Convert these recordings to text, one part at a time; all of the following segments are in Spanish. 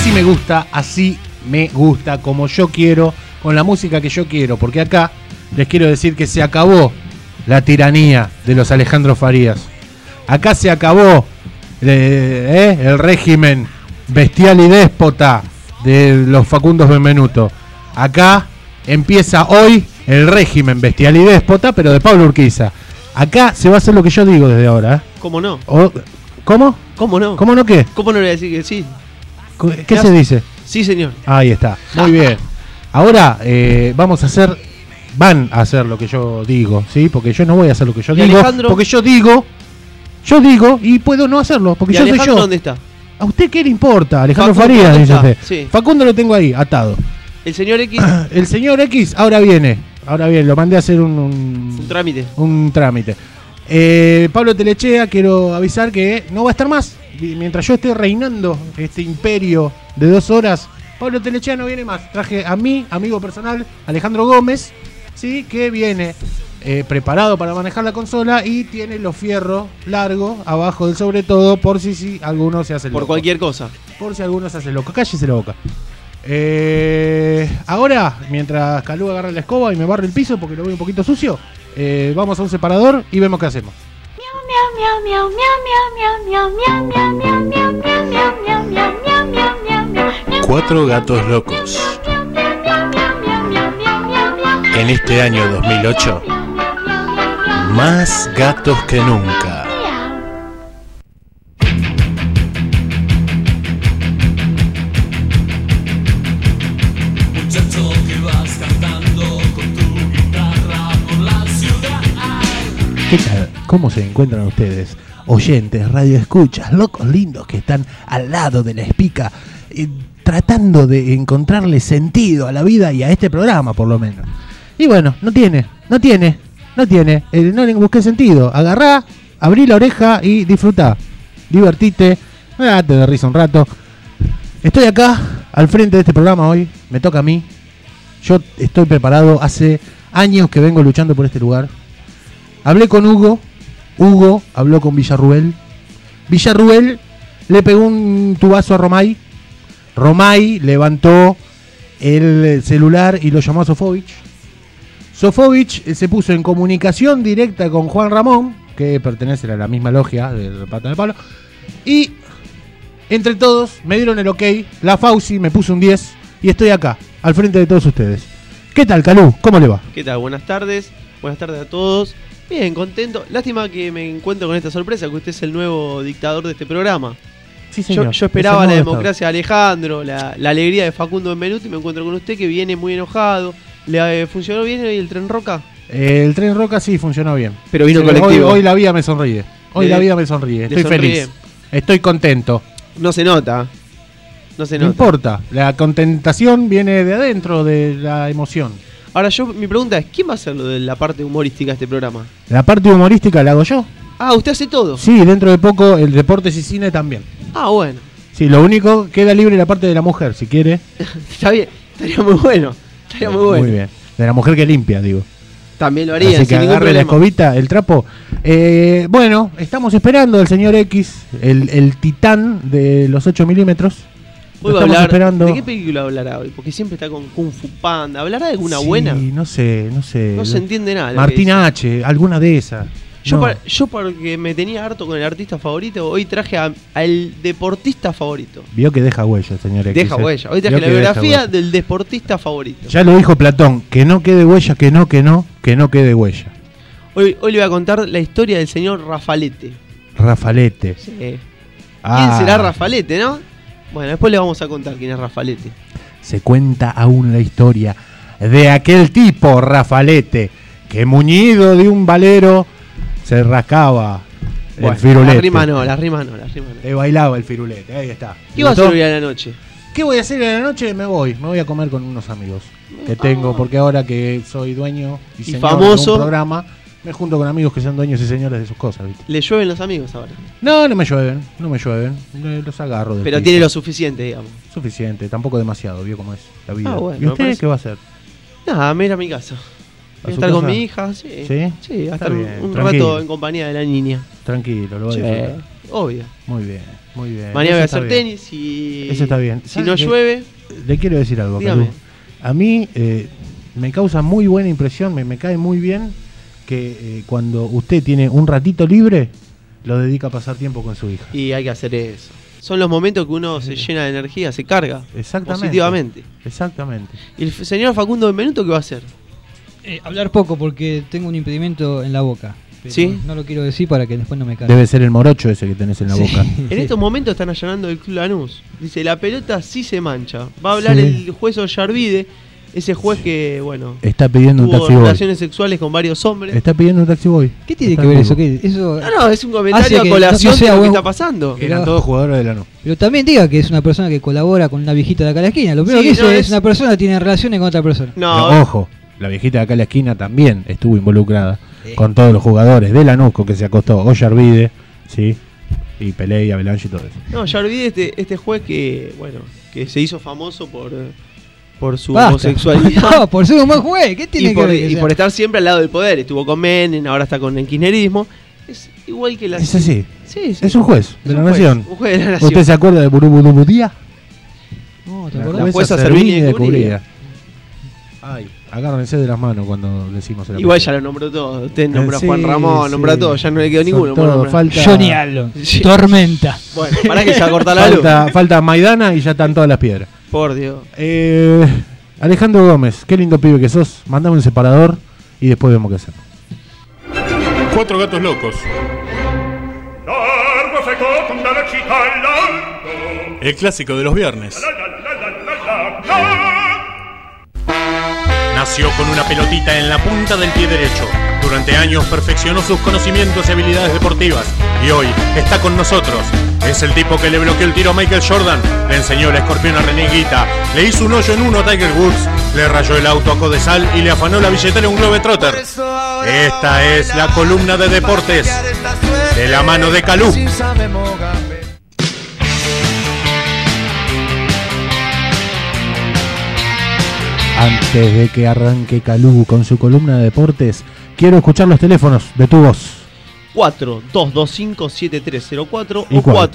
Así me gusta, como yo quiero, con la música que yo quiero, porque acá les quiero decir que se acabó la tiranía de los Alejandro Farías. Acá se acabó el régimen bestial y déspota de los Facundos Benvenuto. Acá empieza hoy el régimen bestial y déspota, pero de Pablo Urquiza. Acá se va a hacer lo que yo digo desde ahora. ¿Cómo no? ¿Cómo? ¿Cómo no? ¿Cómo no qué? ¿Cómo no le voy a decir que sí? ¿Qué se dice? Sí, señor. Ahí está, muy bien. Ahora van a hacer lo que yo digo, ¿sí? Porque yo no voy a hacer lo que yo digo. Alejandro? Porque yo digo y puedo no hacerlo, porque ¿Y yo Alejandro soy yo. dónde está? ¿A usted qué le importa? Alejandro Facundo, Farías, dice ¿dónde usted. está? Sí. Facundo lo tengo ahí, atado. ¿El señor X? El señor X ahora viene, lo mandé a hacer un trámite. Un trámite. Pablo Telechea, quiero avisar que no va a estar más. Mientras yo esté reinando este imperio de 2 horas, Pablo Telechea no viene más. Traje a mi amigo personal, Alejandro Gómez, ¿sí? Que viene preparado para manejar la consola y tiene los fierros largos abajo del sobre todo por si alguno se hace loco. Por cualquier cosa. Por si alguno se hace loco. Cállese la boca. Ahora, mientras Calú agarra la escoba y me barre el piso porque lo veo un poquito sucio, vamos a un separador y vemos qué hacemos. 4 gatos locos. En este año 2008, más gatos que nunca. ¿Qué tal? ¿Cómo se encuentran ustedes? Oyentes, radioescuchas, locos lindos que están al lado de la espica, tratando de encontrarle sentido a la vida y a este programa, por lo menos. Y bueno, no tiene. No le busqué sentido. Agarrá, abrí la oreja y disfrutá. Divertite, date de risa un rato. Estoy acá, al frente de este programa hoy. Me toca a mí. Yo estoy preparado. Hace años que vengo luchando por este lugar. Hablé con Hugo habló con Villarruel le pegó un tubazo a Romay levantó el celular y lo llamó a Sofovich se puso en comunicación directa con Juan Ramón, que pertenece a la misma logia del Pata de Palo, y entre todos me dieron el ok. La Fauci me puso un 10 y estoy acá, al frente de todos ustedes. ¿Qué tal, Calú? ¿Cómo le va? ¿Qué tal? Buenas tardes a todos. Bien, contento. Lástima que me encuentro con esta sorpresa, que usted es el nuevo dictador de este programa. Sí, señor. Yo esperaba la democracia de Alejandro, la alegría de Facundo Benvenuto, y me encuentro con usted que viene muy enojado. ¿Le funcionó bien hoy el Tren Roca? El Tren Roca sí funcionó bien. Pero vino colectivo. Hoy la vida me sonríe. Estoy feliz. Estoy contento. No se nota. No importa. La contentación viene de adentro de la emoción. Ahora mi pregunta es, ¿quién va a hacer lo de la parte humorística de este programa? La parte humorística la hago yo. Ah, ¿usted hace todo? Sí, dentro de poco el deportes y cine también. Ah, bueno. Sí, lo único, queda libre la parte de la mujer, si quiere. Está bien, estaría muy bueno. Muy bien. De la mujer que limpia, digo. También lo haría, así que sin ningún agarre la problema. escobita, el trapo. Bueno, estamos esperando al señor X, el titán de los 8 milímetros. Hoy va a hablar, ¿de qué película hablará hoy? Porque siempre está con Kung Fu Panda. ¿Hablará de alguna buena? No sé. No se entiende nada. Martina H, alguna de esas. Yo porque me tenía harto con el artista favorito, hoy traje al deportista favorito. Vio que deja huella, señor X. Deja huella. Hoy traje la biografía del deportista favorito. Ya lo dijo Platón, que no quede huella, que no quede huella. Hoy le voy a contar la historia del señor Rafalete. Sí. ¿Quién será Rafalete, no? Bueno, después le vamos a contar quién es Rafalete. Se cuenta aún la historia de aquel tipo, Rafalete, que muñido de un valero se rascaba el firulete. La rima no. Le bailaba el firulete, ahí está. ¿Qué va a hacer hoy a la noche? ¿Qué voy a hacer a la noche? Me voy a comer con unos amigos que tengo, porque ahora que soy dueño y señor famoso de un programa, me junto con amigos que son dueños y señores de sus cosas, ¿viste? ¿Le llueven los amigos ahora? No me llueven. Los agarro del Pero piso. tiene lo suficiente, digamos. Suficiente, tampoco demasiado, vio cómo es la vida. Bueno, ¿Y usted qué va a hacer? Nada, me iré a mi casa. Voy a estar con mi hija, sí. ¿Sí? Sí, va a estar bien, un tranquilo. rato en compañía de la niña. Tranquilo, lo voy a disfrutar. obvia. Muy bien, muy bien. Mañana voy a Eso hacer está bien. tenis y Eso está bien. si no llueve, Le quiero decir algo, dígame. Calú. A mí me causa muy buena impresión, me cae muy bien que cuando usted tiene un ratito libre, lo dedica a pasar tiempo con su hija. Y hay que hacer eso. Son los momentos que uno se llena de energía, se carga Exactamente. positivamente. Exactamente. ¿Y el señor Facundo Benvenuto qué va a hacer? Hablar poco porque tengo un impedimento en la boca. Pero ¿Sí? no lo quiero decir para que después no me caiga. Debe ser el morocho ese que tenés en la boca. En estos momentos están allanando el Club Lanús. Dice, la pelota sí se mancha. Va a hablar Sí. el juez Ollarvide, ese juez que, bueno, Está pidiendo un tuvo taxi boy. relaciones sexuales con varios hombres. Está pidiendo un taxi boy. ¿Qué tiene Está que ver en eso? vivo. Eso? No, es un comentario Hace a que colación no sea de lo que buen- está pasando. Eran todos jugadores de Lanús. Pero también diga que es una persona que colabora con una viejita de acá a la esquina. Lo primero Sí, que dice no, es es- una persona que tiene relaciones con otra persona. No, Pero, ojo, la viejita de acá en la esquina también estuvo involucrada con todos los jugadores de Lanús con que se acostó Ollarvide, ¿sí? Y Pelé y Avalanche y todo eso. no, ya olvidé este juez que, bueno, que se hizo famoso por su Basta. homosexualidad. No, por ser un buen juez. ¿Qué tiene y que ver? y por estar siempre al lado del poder. Estuvo con Menem, ahora está con el kirchnerismo. Es igual que la... Es así. Sí, sí. Es un juez Es de la un juez, nación. un juez de la nación. ¿Usted se acuerda de Burubudubudía? No, ¿te La acordás? jueza Servini de Cubrida. Ay, agárrense de las manos cuando decimos el Igual apellido. ya lo nombró todo. Usted nombró a Sí, Juan Ramón, nombró a sí. todos. Ya no le quedó Son ninguno. por todos, nombrar. falta, Johnny Allen. Sí. Tormenta. Bueno, para que se va a cortar la luz. falta Maidana y ya están todas las piedras. Por Dios. Alejandro Gómez, qué lindo pibe que sos. Mandame un separador y después vemos qué hacer. 4 gatos locos. Largo seco con dalla città all'alto. El clásico de los viernes. Nació con una pelotita en la punta del pie derecho. Durante años perfeccionó sus conocimientos y habilidades deportivas. Y hoy está con nosotros. Es el tipo que le bloqueó el tiro a Michael Jordan, le enseñó el escorpión a René Guita, le hizo un hoyo en uno a Tiger Woods, le rayó el auto a Codesal y le afanó la billetera a un Globetrotter. Esta es la columna de deportes de la mano de Calú. Antes de que arranque Calú con su columna de deportes, quiero escuchar los teléfonos de tu voz. 4-225-7304 ¿Y o cuál?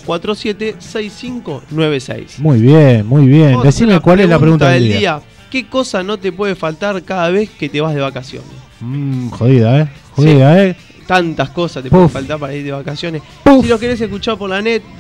4-247-6596. Muy bien, muy bien. Vamos a hacer Decime la cuál es la pregunta del día. ¿Qué cosa no te puede faltar cada vez que te vas de vacaciones? Jodida, Jodida, Tantas cosas te Puf. pueden faltar para ir de vacaciones. Puf. Si lo querés escuchar por la net,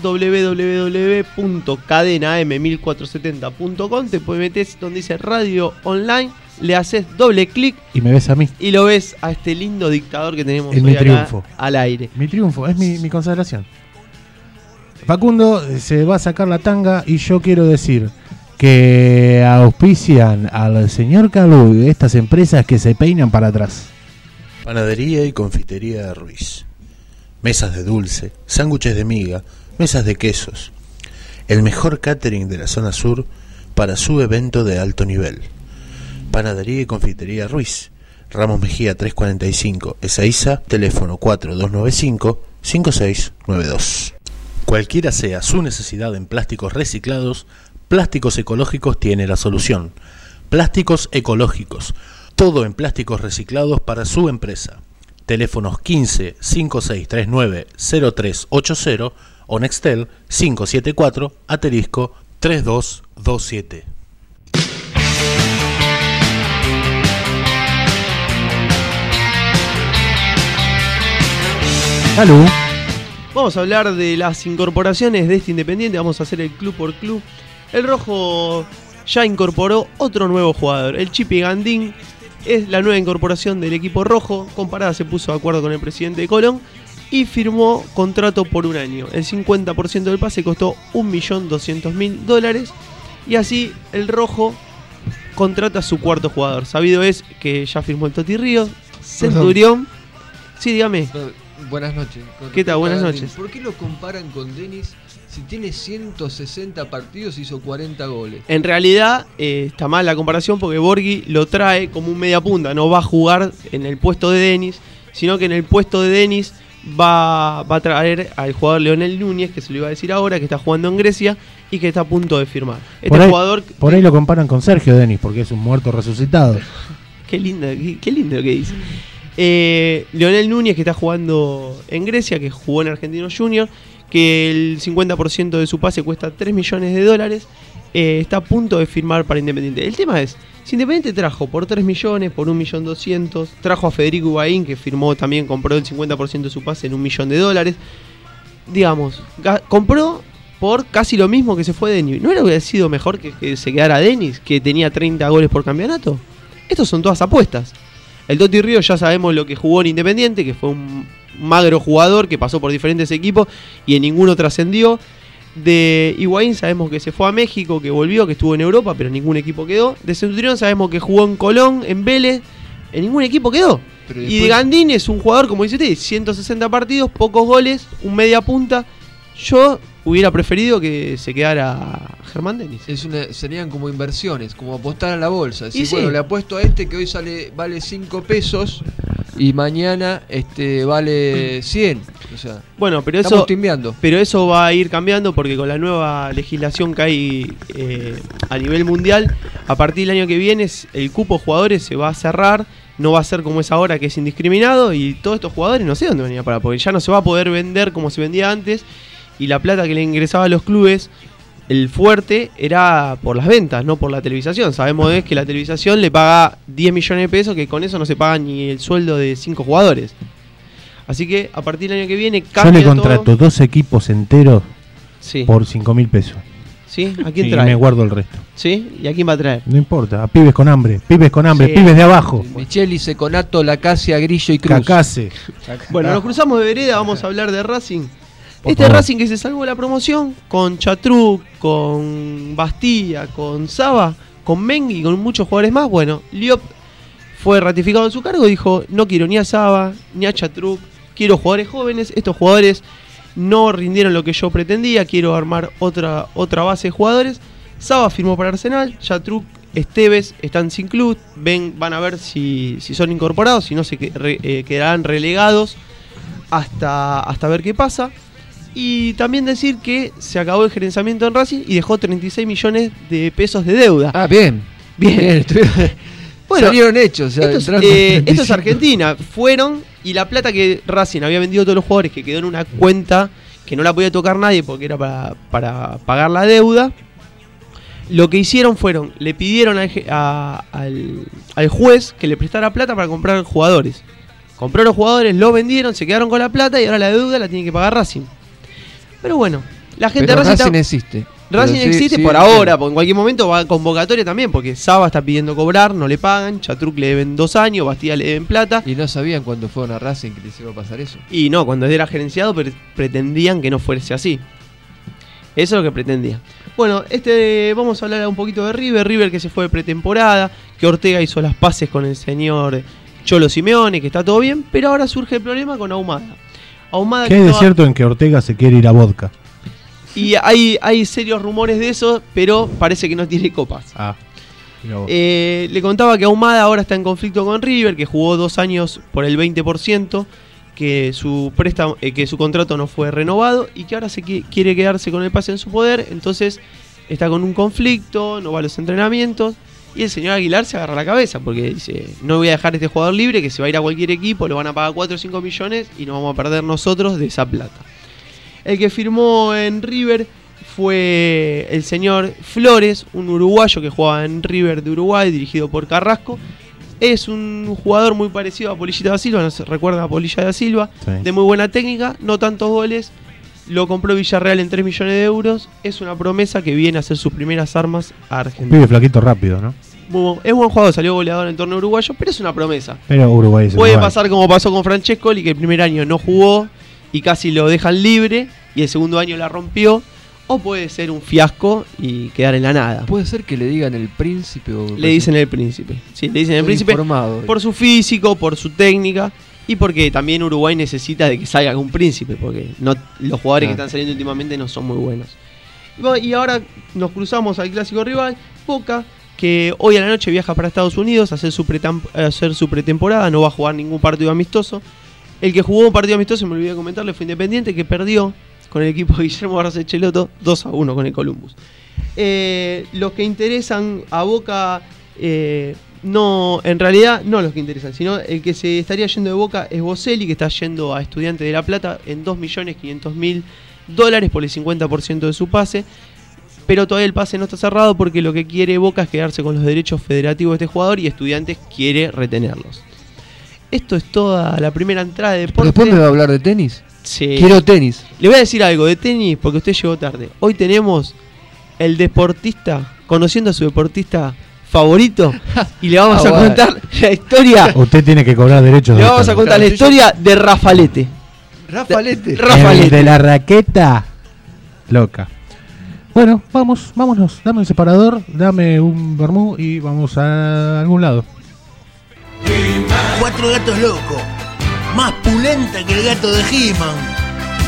www.cadenam1470.com, te metes donde dice radio online, le haces doble clic Y me ves a mí. y lo ves a este lindo dictador que tenemos Es hoy mi acá triunfo. al aire. Mi triunfo, es mi consagración. Facundo se va a sacar la tanga y yo quiero decir que auspician al señor Calú de estas empresas que se peinan para atrás. Panadería y confitería de Ruiz. Mesas de dulce, sándwiches de miga, mesas de quesos. El mejor catering de la zona sur para su evento de alto nivel. Panadería y confitería Ruiz. Ramos Mejía 345, Ezeiza, teléfono 4295-5692. Cualquiera sea su necesidad en plásticos reciclados, Plásticos Ecológicos tiene la solución. Plásticos Ecológicos. Todo en plásticos reciclados para su empresa. Teléfonos 15 5639 0380 o Nextel 574 asterisco 3227. Calú, Vamos a hablar de las incorporaciones de este Independiente, vamos a hacer el club por club. El Rojo ya incorporó otro nuevo jugador, el Chipi Gandín. Es la nueva incorporación del equipo rojo. Comparada se puso de acuerdo con el presidente de Colón y firmó contrato por un año. El 50% del pase costó $1.200.000 y así el rojo contrata a su cuarto jugador. Sabido es que ya firmó el Toti Ríos, Centurión. Sí, dígame. Buenas noches. ¿Qué tal? Buenas noches. ¿Por qué lo comparan con Denis si tiene 160 partidos y hizo 40 goles? En realidad está mal la comparación porque Borghi lo trae como un media punta, no va a jugar en el puesto de Denis, sino que en el puesto de Denis va a traer al jugador Leonel Núñez, que se lo iba a decir ahora, que está jugando en Grecia y que está a punto de firmar. Este jugador... por ahí lo comparan con Sergio Denis, porque es un muerto resucitado. Qué lindo lo que dice. Leonel Núñez, que está jugando en Grecia, que jugó en Argentinos Juniors, que el 50% de su pase cuesta $3 millones, está a punto de firmar para Independiente. El tema es, si Independiente trajo por 3 millones, por 1.200.000, trajo a Federico Higuaín, que firmó también, compró el 50% de su pase en $1 millón, digamos, compró por casi lo mismo que se fue Denis. ¿No hubiera sido mejor que se quedara Denis, que tenía 30 goles por campeonato? Estos son todas apuestas. El Toti Ríos ya sabemos lo que jugó en Independiente, que fue un magro jugador que pasó por diferentes equipos y en ninguno trascendió. De Higuaín sabemos que se fue a México, que volvió, que estuvo en Europa, pero ningún equipo quedó. De Centurión sabemos que jugó en Colón, en Vélez, en ningún equipo quedó. Después... Y de Gandín es un jugador, como dice usted, 160 partidos, pocos goles, un media punta. Yo hubiera preferido que se quedara Germán Denis. Serían como inversiones, como apostar a la bolsa. Decir, sí. Bueno, le apuesto a este que hoy vale 5 pesos y mañana vale 100. O sea, bueno, pero estamos timbeando. Pero eso va a ir cambiando porque con la nueva legislación que hay a nivel mundial, a partir del año que viene el cupo de jugadores se va a cerrar. No va a ser como es ahora, que es indiscriminado, y todos estos jugadores no sé dónde venía para, porque ya no se va a poder vender como se vendía antes, y la plata que le ingresaba a los clubes, el fuerte era por las ventas, no por la televisación. Sabemos que la televisación le paga 10 millones de pesos, que con eso no se paga ni el sueldo de 5 jugadores. Así que a partir del año que viene cambia. Yo le contrato todo. 2 equipos enteros sí. por 5.000 pesos. ¿Sí? ¿A quién y trae? me guardo el resto. ¿Sí? ¿Y a quién va a traer? No importa, a pibes con hambre, sí. Pibes de abajo. Micheli, Seconato, Lacasia, Grillo y Cruz. Cacase. Bueno, nos cruzamos de vereda, vamos a hablar de Racing. Por Este favor. Racing que se salvó de la promoción con Chatruc, con Bastilla, con Saba, con Mengui y con muchos jugadores más. Bueno, Liop fue ratificado en su cargo y dijo, no quiero ni a Saba, ni a Chatruc, quiero jugadores jóvenes. Estos jugadores no rindieron lo que yo pretendía, quiero armar otra base de jugadores. Saba firmó para Arsenal, Chatruc, Esteves están sin club, van a ver si son incorporados, si no se quedarán relegados hasta ver qué pasa. Y también decir que se acabó el gerenciamiento en Racing y dejó 36 millones de pesos de deuda. Ah, bien. Bueno, salieron hechos. O sea, esto es Argentina. Fueron y la plata que Racing había vendido a todos los jugadores, que quedó en una cuenta que no la podía tocar nadie porque era para pagar la deuda. Lo que hicieron fueron, le pidieron al juez que le prestara plata para comprar jugadores. Compró los jugadores, los vendieron, se quedaron con la plata y ahora la deuda la tiene que pagar Racing. Pero bueno, la gente de Racing existe. Racing existe por ahora, porque en cualquier momento va a convocatoria también, porque Saba está pidiendo cobrar, no le pagan, Chatruc le deben 2 años, Bastilla le deben plata. Y no sabían cuando fueron a Racing que les iba a pasar eso. Y no, cuando era gerenciado pretendían que no fuese así. Eso es lo que pretendía. Bueno, vamos a hablar un poquito de River que se fue de pretemporada, que Ortega hizo las paces con el señor Cholo Simeone, que está todo bien, pero ahora surge el problema con Ahumada. ¿Qué hay de cierto en que Ortega se quiere ir a vodka? Y hay serios rumores de eso, pero parece que no tiene copas. Le contaba que Ahumada ahora está en conflicto con River, que jugó 2 años por el 20%, que su contrato no fue renovado y que ahora quiere quedarse con el pase en su poder. Entonces está con un conflicto, no va a los entrenamientos. Y el señor Aguilar se agarra la cabeza porque dice, no voy a dejar a este jugador libre que se va a ir a cualquier equipo, lo van a pagar 4 o 5 millones y nos vamos a perder nosotros de esa plata. El que firmó en River fue el señor Flores, un uruguayo que jugaba en River de Uruguay, dirigido por Carrasco. Es un jugador muy parecido a Polillita da Silva, no se recuerda a Polilla da Silva, sí. De muy buena técnica, no tantos goles. Lo compró Villarreal en 3 millones de euros. Es una promesa que viene a hacer sus primeras armas a Argentina. Vive flaquito rápido, ¿no? Es buen jugador, salió goleador en el torneo uruguayo, pero es una promesa. Pero Uruguay puede pasar como pasó con Francescoli, que el primer año no jugó y casi lo dejan libre, y el segundo año la rompió. O puede ser un fiasco y quedar en la nada. Puede ser que le digan el príncipe. Le dicen el príncipe. Sí, le dicen el príncipe informado. Por su físico, por su técnica. Y porque también Uruguay necesita de que salga un príncipe, porque los jugadores que están saliendo últimamente no son muy buenos. Y ahora nos cruzamos al clásico rival, Boca, que hoy a la noche viaja para Estados Unidos a hacer su pretemporada, no va a jugar ningún partido amistoso. El que jugó un partido amistoso, me olvidé de comentarle, fue Independiente, que perdió con el equipo de Guillermo Barros Cheloto 2-1 con el Columbus. Los que interesan a Boca... no, en realidad no los que interesan, sino el que se estaría yendo de Boca es Boselli, que está yendo a Estudiantes de La Plata en 2.500.000 dólares por el 50% de su pase. Pero todavía el pase no está cerrado porque lo que quiere Boca es quedarse con los derechos federativos de este jugador y Estudiantes quiere retenerlos. Esto es toda la primera entrada de deporte. ¿Después me va a hablar de tenis? Sí. Quiero tenis. Le voy a decir algo de tenis porque usted llegó tarde. Hoy tenemos el deportista, conociendo a su deportista favorito, y le vamos a contar la historia. Usted tiene que cobrar derechos. Le vamos a contar la historia de Rafalete. Rafalete. El de la raqueta loca. Bueno, vámonos. Dame un separador, dame un vermú y vamos a algún lado. 4 gatos locos. Más pulenta que el gato de He-Man.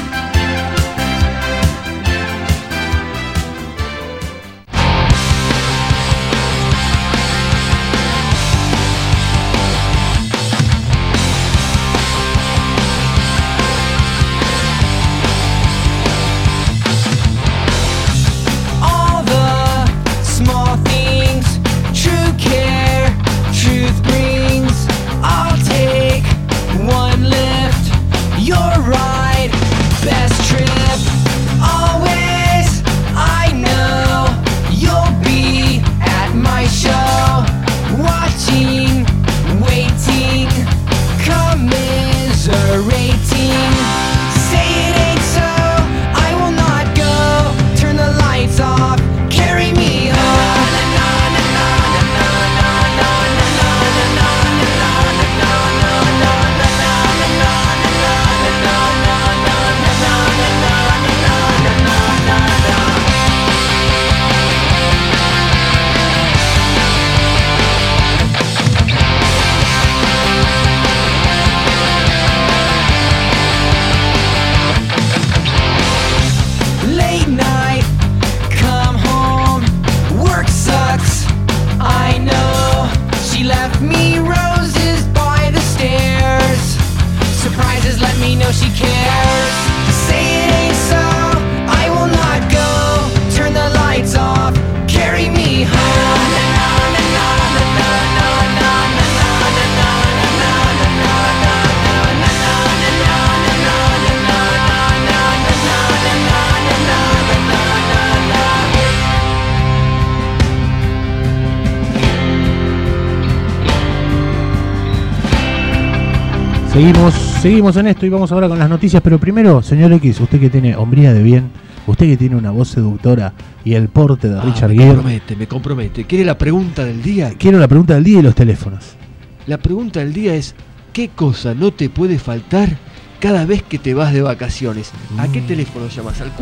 Seguimos en esto y vamos ahora con las noticias, pero primero, señor X, usted que tiene hombría de bien, usted que tiene una voz seductora y el porte de Richard Gere. Me compromete. ¿Quiere la pregunta del día? Quiero la pregunta del día y los teléfonos. La pregunta del día es: ¿qué cosa no te puede faltar cada vez que te vas de vacaciones? ¿A qué teléfono llamas? Al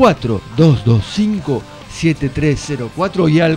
4225-7304 y al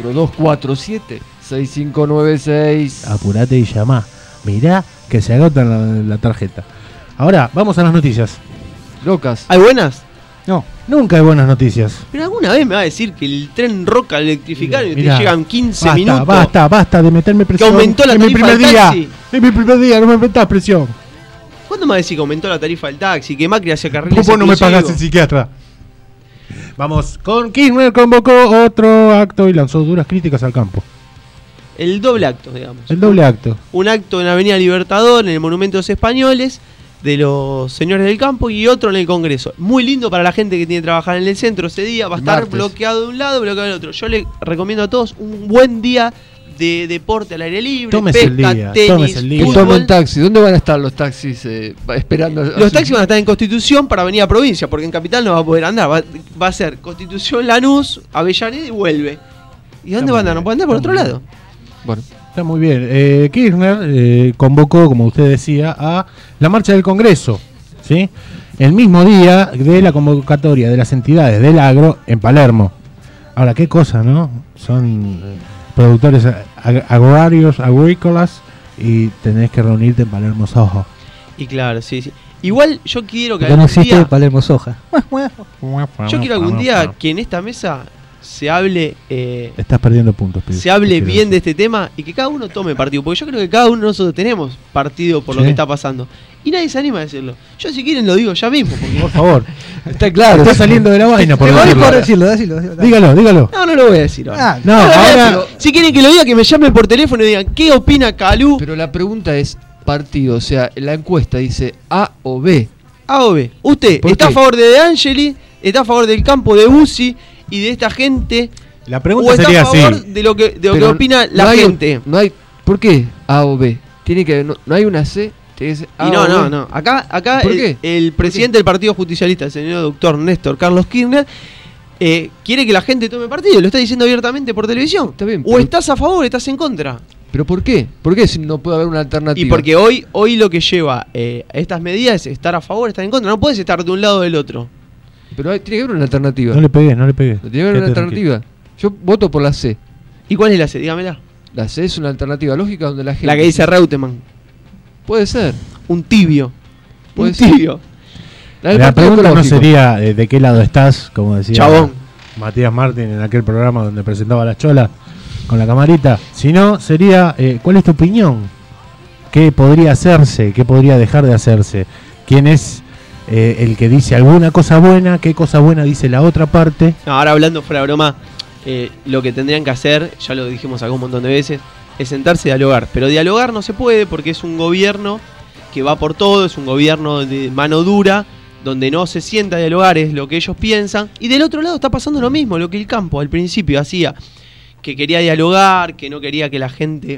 4247-6596. Apurate y llamá. Mirá que se agota la tarjeta. Ahora, vamos a las noticias. Locas. ¿Hay buenas? No, nunca hay buenas noticias. Pero alguna vez me va a decir que el tren Roca electrificaron y te Mirá, llegan 15 basta, minutos. Basta de meterme presión. Que aumentó la en mi tarifa primer del día. taxi. En mi primer día, no me metas presión. ¿Cuándo me va a decir que aumentó la tarifa del taxi? Que Macri hacía carriles Vos no me exclusivos? pagás el psiquiatra. Vamos, con Kirchner convocó otro acto y lanzó duras críticas al campo. El doble acto, digamos. El doble acto. Un acto en la Avenida Libertador, en el Monumento de los Españoles, de los señores del campo, y otro en el Congreso. Muy lindo para la gente que tiene que trabajar en el centro ese día. Va a estar bloqueado de un lado, bloqueado del otro. Yo le recomiendo a todos un buen día de deporte al aire libre. Tómese pesca, el día, tenis, tómese el día. Que tomen taxi. ¿Dónde van a estar los taxis esperando? Los taxis van a estar en Constitución para venir a provincia, porque en Capital no va a poder andar. Va a ser Constitución, Lanús, Avellaneda y vuelve. ¿Y dónde va a andar? No puede andar por otro lado. Bueno, está muy bien. Kirchner convocó, como usted decía, a la marcha del Congreso, ¿sí? El mismo día de la convocatoria de las entidades del agro en Palermo. Ahora, qué cosa, ¿no? Son productores agrarios, agrícolas, y tenés que reunirte en Palermo Soho. Y claro, sí. Igual yo quiero que Ya no algún existe día, Palermo Soja. yo quiero algún día que en esta mesa se hable Estás perdiendo puntos, pibe. se hable bien de este tema y que cada uno tome partido, porque yo creo que cada uno de nosotros tenemos partido por lo Sí. que está pasando y nadie se anima a decirlo. Yo si quieren lo digo ya mismo, porque Por favor. está claro. Está saliendo de la vaina por decirlo. Decirlo. Dígalo. no lo voy a decir ahora. No, No lo voy a ahora decir. Si quieren que lo diga, que me llamen por teléfono y digan qué opina Calú. Pero la pregunta es partido, o sea, la encuesta dice A o B. A o B. Usted ¿Por está qué? a favor de Angeli, ¿Está a favor del campo de UCI y de esta gente? La ¿O pregunta está sería a favor así. de lo que Pero opina no la hay gente? No hay, ¿por qué A o B? Tiene que no hay una C, tiene que ser A Y o B. no. Acá ¿Por qué? el presidente del Partido Justicialista, el señor doctor Néstor Carlos Kirchner, quiere que la gente tome partido. Lo está diciendo abiertamente por televisión. Está bien, O pero- estás a favor o estás en contra. ¿Pero por qué? ¿Por qué si no puede haber una alternativa? Y porque hoy lo que lleva a estas medidas es estar a favor, estar en contra. No puedes estar de un lado o del otro. Pero tiene que haber una alternativa. No le pegues. Tiene que haber una Quédate alternativa. Yo voto por la C. ¿Y cuál es la C? Dígamela. La C es una alternativa lógica donde la gente... La que dice Reutemann. Puede ser. Un tibio. Puede Un ser. tibio. del La Partido pregunta no Ecológico. sería de qué lado estás, como decía Chabón. Matías Martín en aquel programa donde presentaba a las cholas con la camarita, sino sería ¿cuál es tu opinión? ¿Qué podría hacerse? ¿Qué podría dejar de hacerse? ¿Quién es el que dice alguna cosa buena? ¿Qué cosa buena dice la otra parte? No, ahora hablando fuera de broma, lo que tendrían que hacer, ya lo dijimos acá un montón de veces, es sentarse y dialogar. Pero dialogar no se puede porque es un gobierno que va por todo, es un gobierno de mano dura, donde no se sienta a dialogar, es lo que ellos piensan. Y del otro lado está pasando lo mismo, lo que el campo al principio hacía, que quería dialogar, que no quería que la gente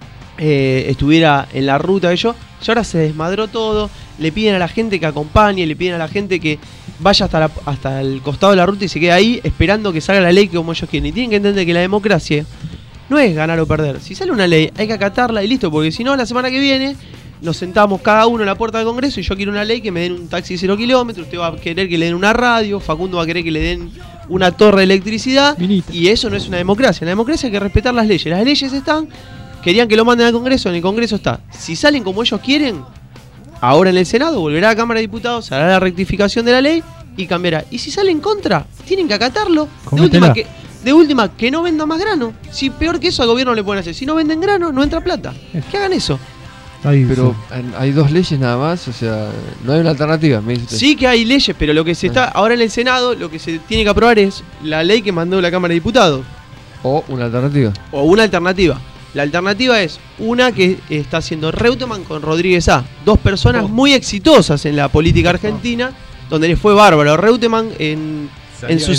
estuviera en la ruta de ellos. Y ahora se desmadró todo, le piden a la gente que acompañe, le piden a la gente que vaya hasta el costado de la ruta y se quede ahí esperando que salga la ley como ellos quieren. Y tienen que entender que la democracia no es ganar o perder. Si sale una ley hay que acatarla y listo, porque si no la semana que viene nos sentamos cada uno en la puerta del Congreso y yo quiero una ley que me den un taxi 0 kilómetros, usted va a querer que le den una radio, Facundo va a querer que le den una torre de electricidad. Minita. Y eso no es una democracia. En la democracia hay que respetar las leyes. Las leyes están, querían que lo manden al Congreso, en el Congreso está. Si salen como ellos quieren, ahora en el Senado volverá a la Cámara de Diputados, se hará la rectificación de la ley y cambiará. Y si sale en contra, tienen que acatarlo. Cométela. De última, que no vendan más grano. Si peor que eso al gobierno le pueden hacer. Si no venden grano, no entra plata. Que hagan eso. Ay, Pero sí. hay dos leyes nada más, o sea, no hay una alternativa. Me dice usted. Sí que hay leyes, pero lo que se está ahora en el Senado, lo que se tiene que aprobar es la ley que mandó la Cámara de Diputados. O una alternativa. O una alternativa. La alternativa es una que está haciendo Reutemann con Rodríguez A. Dos personas muy exitosas en la política argentina, donde le fue bárbaro. Reutemann en su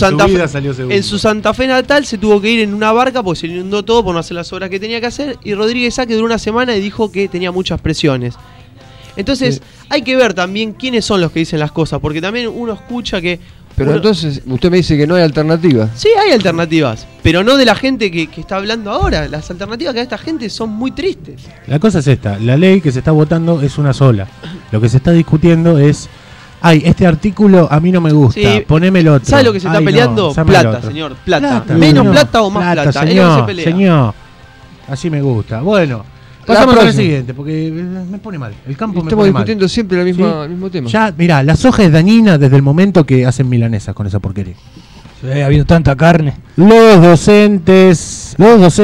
Santa Fe natal se tuvo que ir en una barca porque se le inundó todo por no hacer las obras que tenía que hacer. Y Rodríguez A, que duró una semana y dijo que tenía muchas presiones. Entonces hay que ver también quiénes son los que dicen las cosas, porque también uno escucha que... Pero entonces, usted me dice que no hay alternativa. Sí, hay alternativas, pero no de la gente que está hablando ahora. Las alternativas que da esta gente son muy tristes. La cosa es esta, la ley que se está votando es una sola. Lo que se está discutiendo es, este artículo a mí no me gusta, Sí. poneme el otro. ¿Sabe lo que se está Ay, no, peleando? dame el Plata, otro. señor, plata. Plata, Menos señor. plata o más plata. Es lo que se Señor, pelea. señor. Así me gusta. Bueno, pasamos al próxima. siguiente, porque me pone mal. El campo me Estamos pone mal. discutiendo siempre el ¿Sí? mismo tema. Ya, mirá, la soja es dañina desde el momento que hacen milanesas con esa porquería. Ha habido tanta carne. Los docentes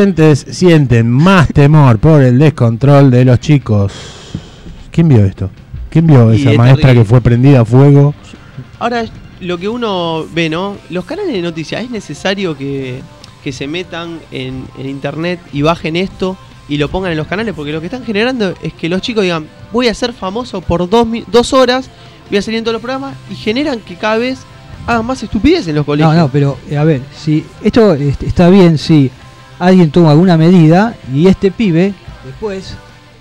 sienten más temor por el descontrol de los chicos. ¿Quién vio esto? ¿Quién vio Y esa es maestra terrible. que fue prendida a fuego? Ahora, lo que uno ve, ¿no? Los canales de noticias, ¿es necesario que se metan en internet y bajen esto y lo pongan en los canales? Porque lo que están generando es que los chicos digan, voy a ser famoso por 2 horas, voy a salir en todos los programas, y generan que cada vez hagan más estupidez en los colegios. No, pero a ver, si esto está bien si alguien toma alguna medida y este pibe después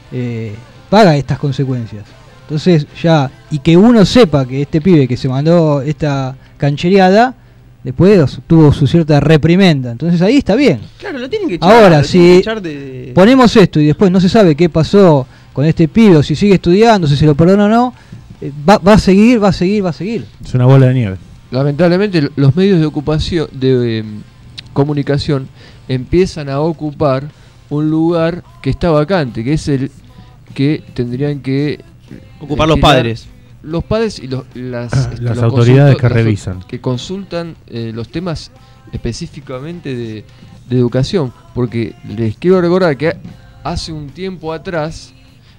paga estas consecuencias. Entonces ya, y que uno sepa que este pibe que se mandó esta canchereada, después tuvo su cierta reprimenda. Entonces ahí está bien. Claro, lo tienen que echar. Ahora, lo tienen que si echar de... ponemos esto y después no se sabe qué pasó con este pibe, o si sigue estudiando, si se lo perdona o no, va a seguir. Es una bola de nieve. Lamentablemente los medios de comunicación empiezan a ocupar un lugar que está vacante, que es el que tendrían que ocupar los girar padres. Los padres y Las los autoridades que las- revisan. que consultan los temas específicamente de educación, porque les quiero recordar que hace un tiempo atrás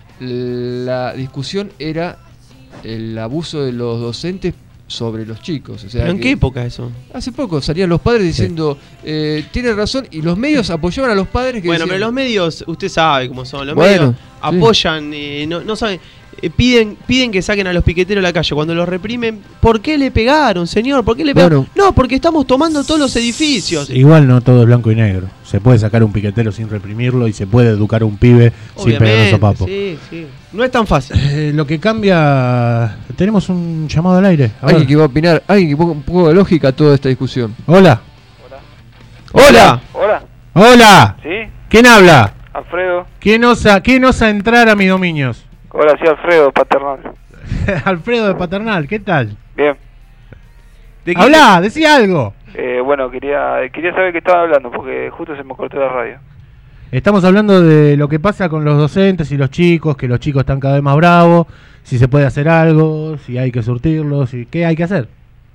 la discusión era el abuso de los docentes sobre los chicos. O sea, ¿Pero en que qué época eso? hace poco salían los padres diciendo tiene razón, y los medios apoyaban a los padres que Bueno, decían, pero los medios, usted sabe cómo son, los Bueno, medios sí. apoyan, no saben. piden que saquen a los piqueteros a la calle. Cuando los reprimen, ¿por qué le pegaron, señor? ¿Por qué le pegaron? Bueno. No, porque estamos tomando todos los edificios. Igual no todo es blanco y negro. Se puede sacar un piquetero sin reprimirlo y se puede educar a un pibe sin pegar un sopapo. Sí. No es tan fácil. Lo que cambia... Tenemos un llamado al aire. A Alguien ver. que va a opinar, alguien que ponga un poco de lógica a toda esta discusión. Hola. ¡Hola! Hola, Hola. ¿sí? ¿Quién habla? Alfredo. ¿Quién osa entrar a mis dominios? Hola, sí, Alfredo, paternal. Alfredo de Paternal, ¿qué tal? Bien. ¿De qué Habla, decí algo. Bueno, quería saber qué estaban hablando porque justo se me cortó la radio. Estamos hablando de lo que pasa con los docentes y los chicos, que los chicos están cada vez más bravos, si se puede hacer algo, si hay que surtirlos, y qué hay que hacer.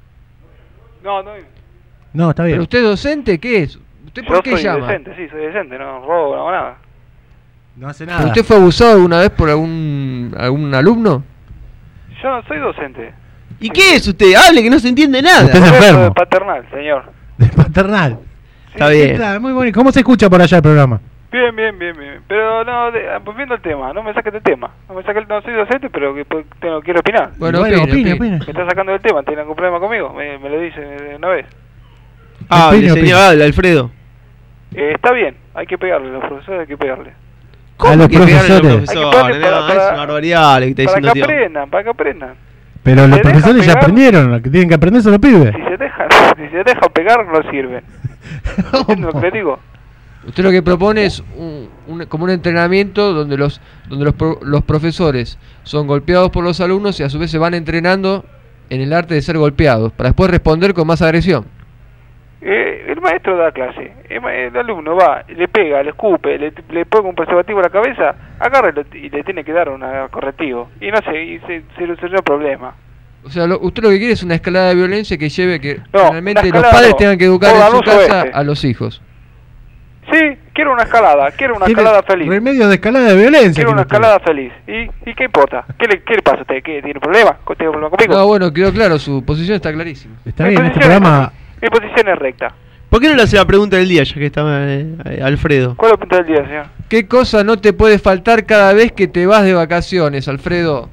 No, está bien. ¿Pero usted es docente? ¿Qué es? ¿Usted por qué Yo soy llama? decente, sí, soy decente, no robo, no hago nada. No hace ¿Pero nada. usted fue abusado alguna vez por algún alumno? Yo no soy docente. ¿Y qué es usted? Hable que no se entiende nada. Usted es Alfredo enfermo. de paternal, señor. De Paternal. Está bien. Está muy bonito. ¿Cómo se escucha por allá el programa? Bien. Pero no, volviendo al tema, no me saques del tema. No soy docente, pero quiero opinar. Bueno, opine. Me está sacando del tema, ¿tiene algún problema conmigo? Me lo dice una vez. Hable, Opine. señor, hable, Alfredo. Está bien, hay que pegarle, a los profesores hay que pegarle. A los que pegarle a los profesores. Hay que profesores? pegarle No, es una barbaridad lo que está para diciendo que tío. aprendan, para que aprendan. Pero los ¿Se dejan profesores ya pegar? aprendieron. Lo que tienen que aprender son los pibes. Si se dejan pegar, no sirven. ¿Entiendes lo que le digo? Usted lo que propone es como un entrenamiento donde los profesores son golpeados por los alumnos y a su vez se van entrenando en el arte de ser golpeados para después responder con más agresión. El maestro da clase, el alumno va, le pega, le escupe, le pone un preservativo a la cabeza, agarra y le tiene que dar un correctivo. Y no sé, se resuelve el problema. O sea, usted lo que quiere es una escalada de violencia que lleve que No, finalmente una los escalada padres no. tengan que educar Por en su abuso casa este. a los hijos. Sí, quiero una escalada Tiene escalada feliz. Remedios de escalada de violencia. Quiero una quiere usted. escalada feliz. ¿Y qué importa? ¿Qué le pasa a usted? ¿Qué, ¿Tiene problema? ¿Tiene problema conmigo? No, bueno, quedó claro, su posición está clarísima. Está bien, este programa... Mi posición es recta. ¿Por qué no le hace la pregunta del día, ya que está Alfredo? ¿Cuál es la punta del día, señor? ¿Qué cosa no te puede faltar cada vez que te vas de vacaciones, Alfredo?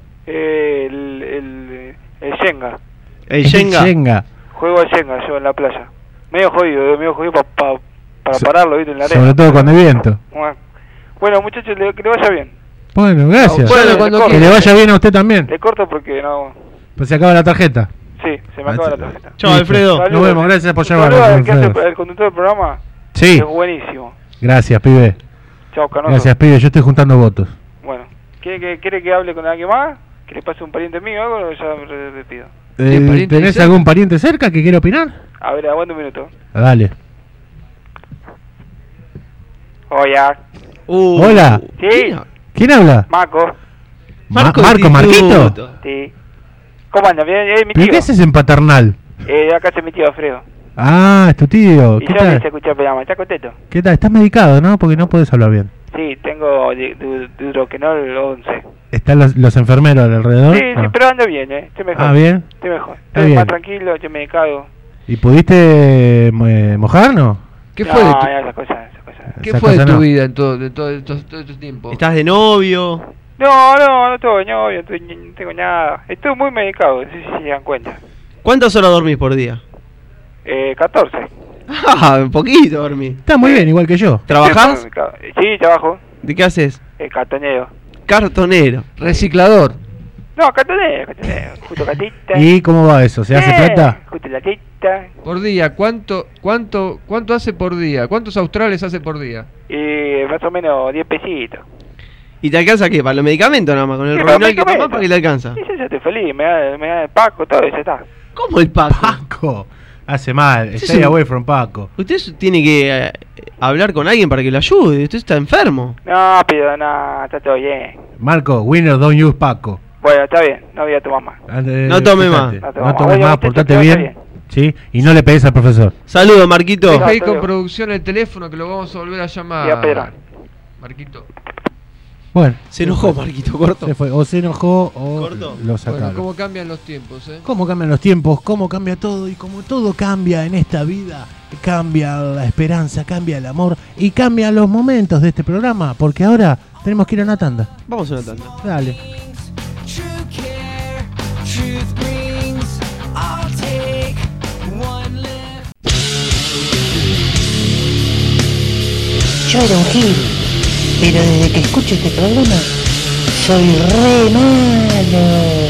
El Shenga. El Shenga. Shenga. Juego al Shenga yo en la playa. Medio jodido para pararlo, ¿viste? En la arena. Sobre todo con el viento. Bueno, muchachos, que le vaya bien. Bueno, gracias. Bueno, cuando Que quiera. le vaya bien a usted también. Le corto porque no... Pues se acaba la tarjeta. Sí, se me acaba la tarjeta. Chao, Alfredo. Saludos. Nos vemos, gracias por Saludos llamarnos, al que hace Alfredo. el conductor del programa. Sí. Es buenísimo. Gracias, pibe. Chao, Canoso. Gracias, pibe. Yo estoy juntando votos. Bueno, ¿quiere que hable con alguien más? ¿Que le pase un pariente mío o algo? Ya me despido. pariente ¿Tenés cerca? algún pariente cerca que quiera opinar? A ver, aguanta un minuto. Dale. Hola. Hola. Sí, ¿Quién habla? Marco. Marco, del Marquito. Instituto. Sí. ¿Cómo anda? Bien, mi ¿Pero tío. qué haces en Paternal? Acá es mi tío Alfredo. Ah, es tu tío. Y ¿Qué yo empecé a tal? escuchar el programa. ¿Estás contento? ¿Qué tal? Estás medicado, ¿no? Porque no puedes hablar bien. Sí, tengo Hidroquinol 11. ¿Están los enfermeros alrededor? Sí, pero ando bien, Estoy mejor. Ah, bien. Estoy mejor. Está Estoy bien. más tranquilo, estoy medicado. ¿Y pudiste mojarnos? ¿Qué no, fue de tu, ya esas cosas. ¿qué Esa fue de cosa tu no. vida en todo este tiempo? ¿Estás de novio? No tengo novio, no tengo nada. Estoy muy medicado, no sé si se dan cuenta. ¿Cuántas horas dormís por día? 14. Ah, un poquito dormí. Está muy bien, igual que yo. ¿Trabajás? Sí, trabajo. ¿De qué haces? Cartonero. Cartonero. Reciclador. No, cartonero. Justo catita. ¿Y cómo va eso? ¿Se hace plata? Justo la tita. Por día, ¿cuánto hace por día? ¿Cuántos australes hace por día? Y más o menos 10 pesitos. ¿Y te alcanza qué? ¿Para los medicamentos nada más? ¿Con el Sí, Rovinol para que tomás medicamentos. para que le alcanza? Y yo ya estoy feliz, me da el Paco, todo eso está. ¿Cómo el Paco? Paco. Hace mal. Sí, Stay sí. away from Paco. Usted tiene que hablar con alguien para que lo ayude. Usted está enfermo. No, pero no, está todo bien. Marco, winner don't use Paco. Bueno, está bien, no voy a tomar más. No tome más. No No tomes tome más, más. portate Oye, bien. muchacho, ¿Sí? Y no le pegues al profesor. Saludos, Marquito. Deja ahí hasta con luego. producción el teléfono que lo vamos a volver a llamar. Y a Pedro. Marquito. Bueno. Se enojó, Marquito, corto. Se fue. O se enojó o Corto. lo sacaron. Bueno, cómo cambian los tiempos, Cómo cambian los tiempos, cómo cambia todo y como todo cambia en esta vida, cambia la esperanza, cambia el amor y cambian los momentos de este programa, porque ahora tenemos que ir a una tanda. Vamos a una tanda. Dale. Yo era un gil, pero desde que escucho este programa, soy re malo.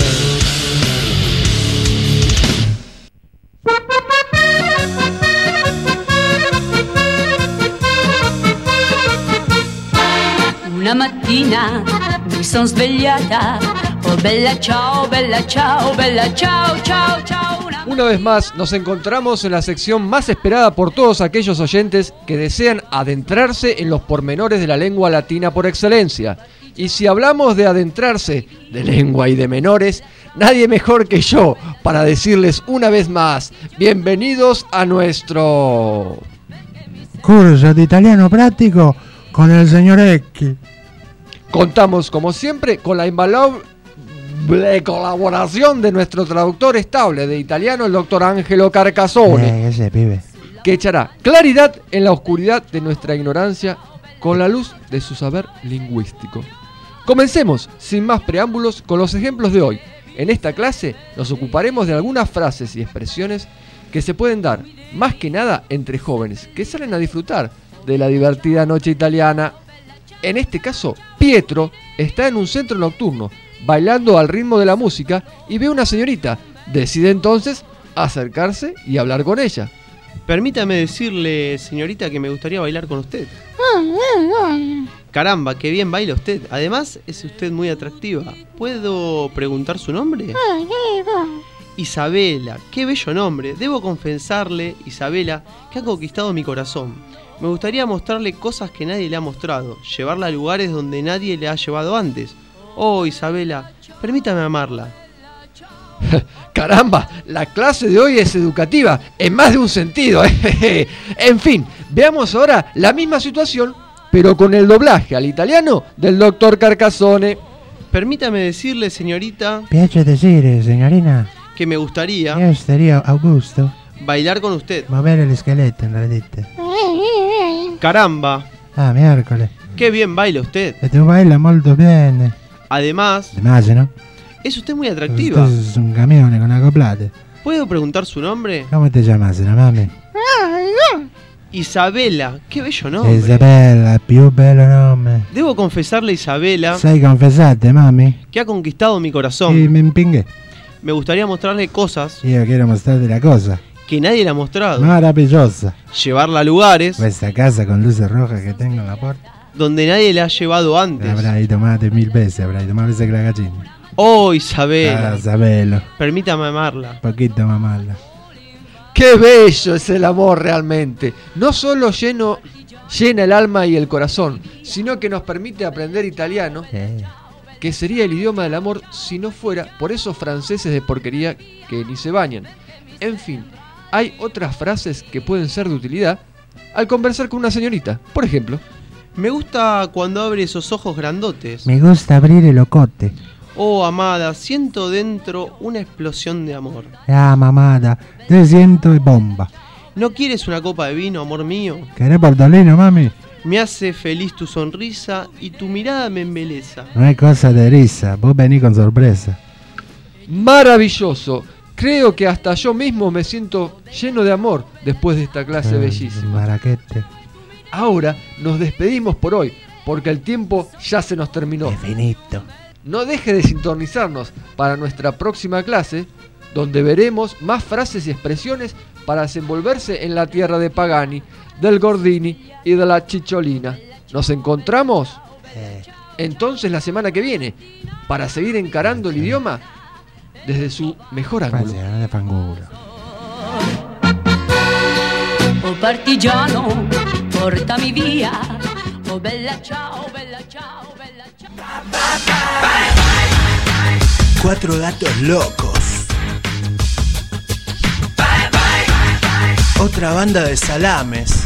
Una mattina mi son svegliata, oh bella ciao, bella ciao, bella ciao, ciao, ciao. Una vez más nos encontramos en la sección más esperada por todos aquellos oyentes que desean adentrarse en los pormenores de la lengua latina por excelencia. Y si hablamos de adentrarse, de lengua y de menores, nadie mejor que yo para decirles una vez más, bienvenidos a nuestro curso de italiano práctico con el señor X. Contamos como siempre con la invaluable colaboración de nuestro traductor estable de italiano, el doctor Angelo Carcassone, Ese pibe. que echará claridad en la oscuridad de nuestra ignorancia con la luz de su saber lingüístico. Comencemos, sin más preámbulos, con los ejemplos de hoy. En esta clase nos ocuparemos de algunas frases y expresiones que se pueden dar, más que nada, entre jóvenes que salen a disfrutar de la divertida noche italiana. En este caso, Pietro está en un centro nocturno, bailando al ritmo de la música y ve a una señorita. Decide entonces acercarse y hablar con ella. Permítame decirle, señorita, que me gustaría bailar con usted. Caramba, qué bien baila usted. Además, es usted muy atractiva. ¿Puedo preguntar su nombre? Isabela, qué bello nombre. Debo confesarle, Isabela, que ha conquistado mi corazón. Me gustaría mostrarle cosas que nadie le ha mostrado, llevarla a lugares donde nadie le ha llevado antes. Oh, Isabela, permítame amarla. Caramba, la clase de hoy es educativa, en más de un sentido. En fin, veamos ahora la misma situación, pero con el doblaje al italiano del doctor Carcassone. Permítame decirle, señorita, Piace decir, signorina, que me gustaría Augusto, bailar con usted. mover el esqueleto en realidad. Caramba, Miércoles. qué bien baila usted. E tu baila molto bene. Además, Immagino. es usted muy atractiva. Questo è un camione con acoplate. ¿Puedo preguntar su nombre? Come ti chiamas, mami? Isabela, qué bello nombre. Isabella, più bello nome. Debo confesarle, Isabela, Sai confessate, mami? que ha conquistado mi corazón. Y me impingué. Me gustaría mostrarle cosas Io quiero mostrarti la cosa. que nadie le ha mostrado. Maravillosa. Llevarla a lugares Questa casa con luces rojas que tengo en la puerta. donde nadie le ha llevado La antes. avrai tomate 1000 veces, avrai tomado veces que la gallina. Oh, Isabela, Sabelo. permítame amarla. Poquito mamarla. ¡Qué bello es el amor realmente! No solo llena el alma y el corazón, sino que nos permite aprender italiano, que sería el idioma del amor si no fuera por esos franceses de porquería que ni se bañan. En fin, hay otras frases que pueden ser de utilidad al conversar con una señorita. Por ejemplo, Me gusta cuando abre esos ojos grandotes. Me gusta abrir el ocote. Oh, amada, siento dentro una explosión de amor. Mamada, te siento bomba. ¿No quieres una copa de vino, amor mío? ¿Querés portolino, mami? Me hace feliz tu sonrisa y tu mirada me embeleza. No es cosa de risa, vos venís con sorpresa. maravilloso. Creo que hasta yo mismo me siento lleno de amor después de esta clase bellísima. Maraquete. Ahora nos despedimos por hoy, porque el tiempo ya se nos terminó. Finito. No deje de sintonizarnos para nuestra próxima clase, donde veremos más frases y expresiones para desenvolverse en la tierra de Pagani, del Gordini y de la Chicholina. ¿Nos encontramos? Entonces la semana que viene, para seguir encarando el idioma desde su mejor ángulo. Oh partigiano, portami via. Oh bella ciao, bella ciao, bella ciao. Cuatro gatos locos. Otra banda de salames.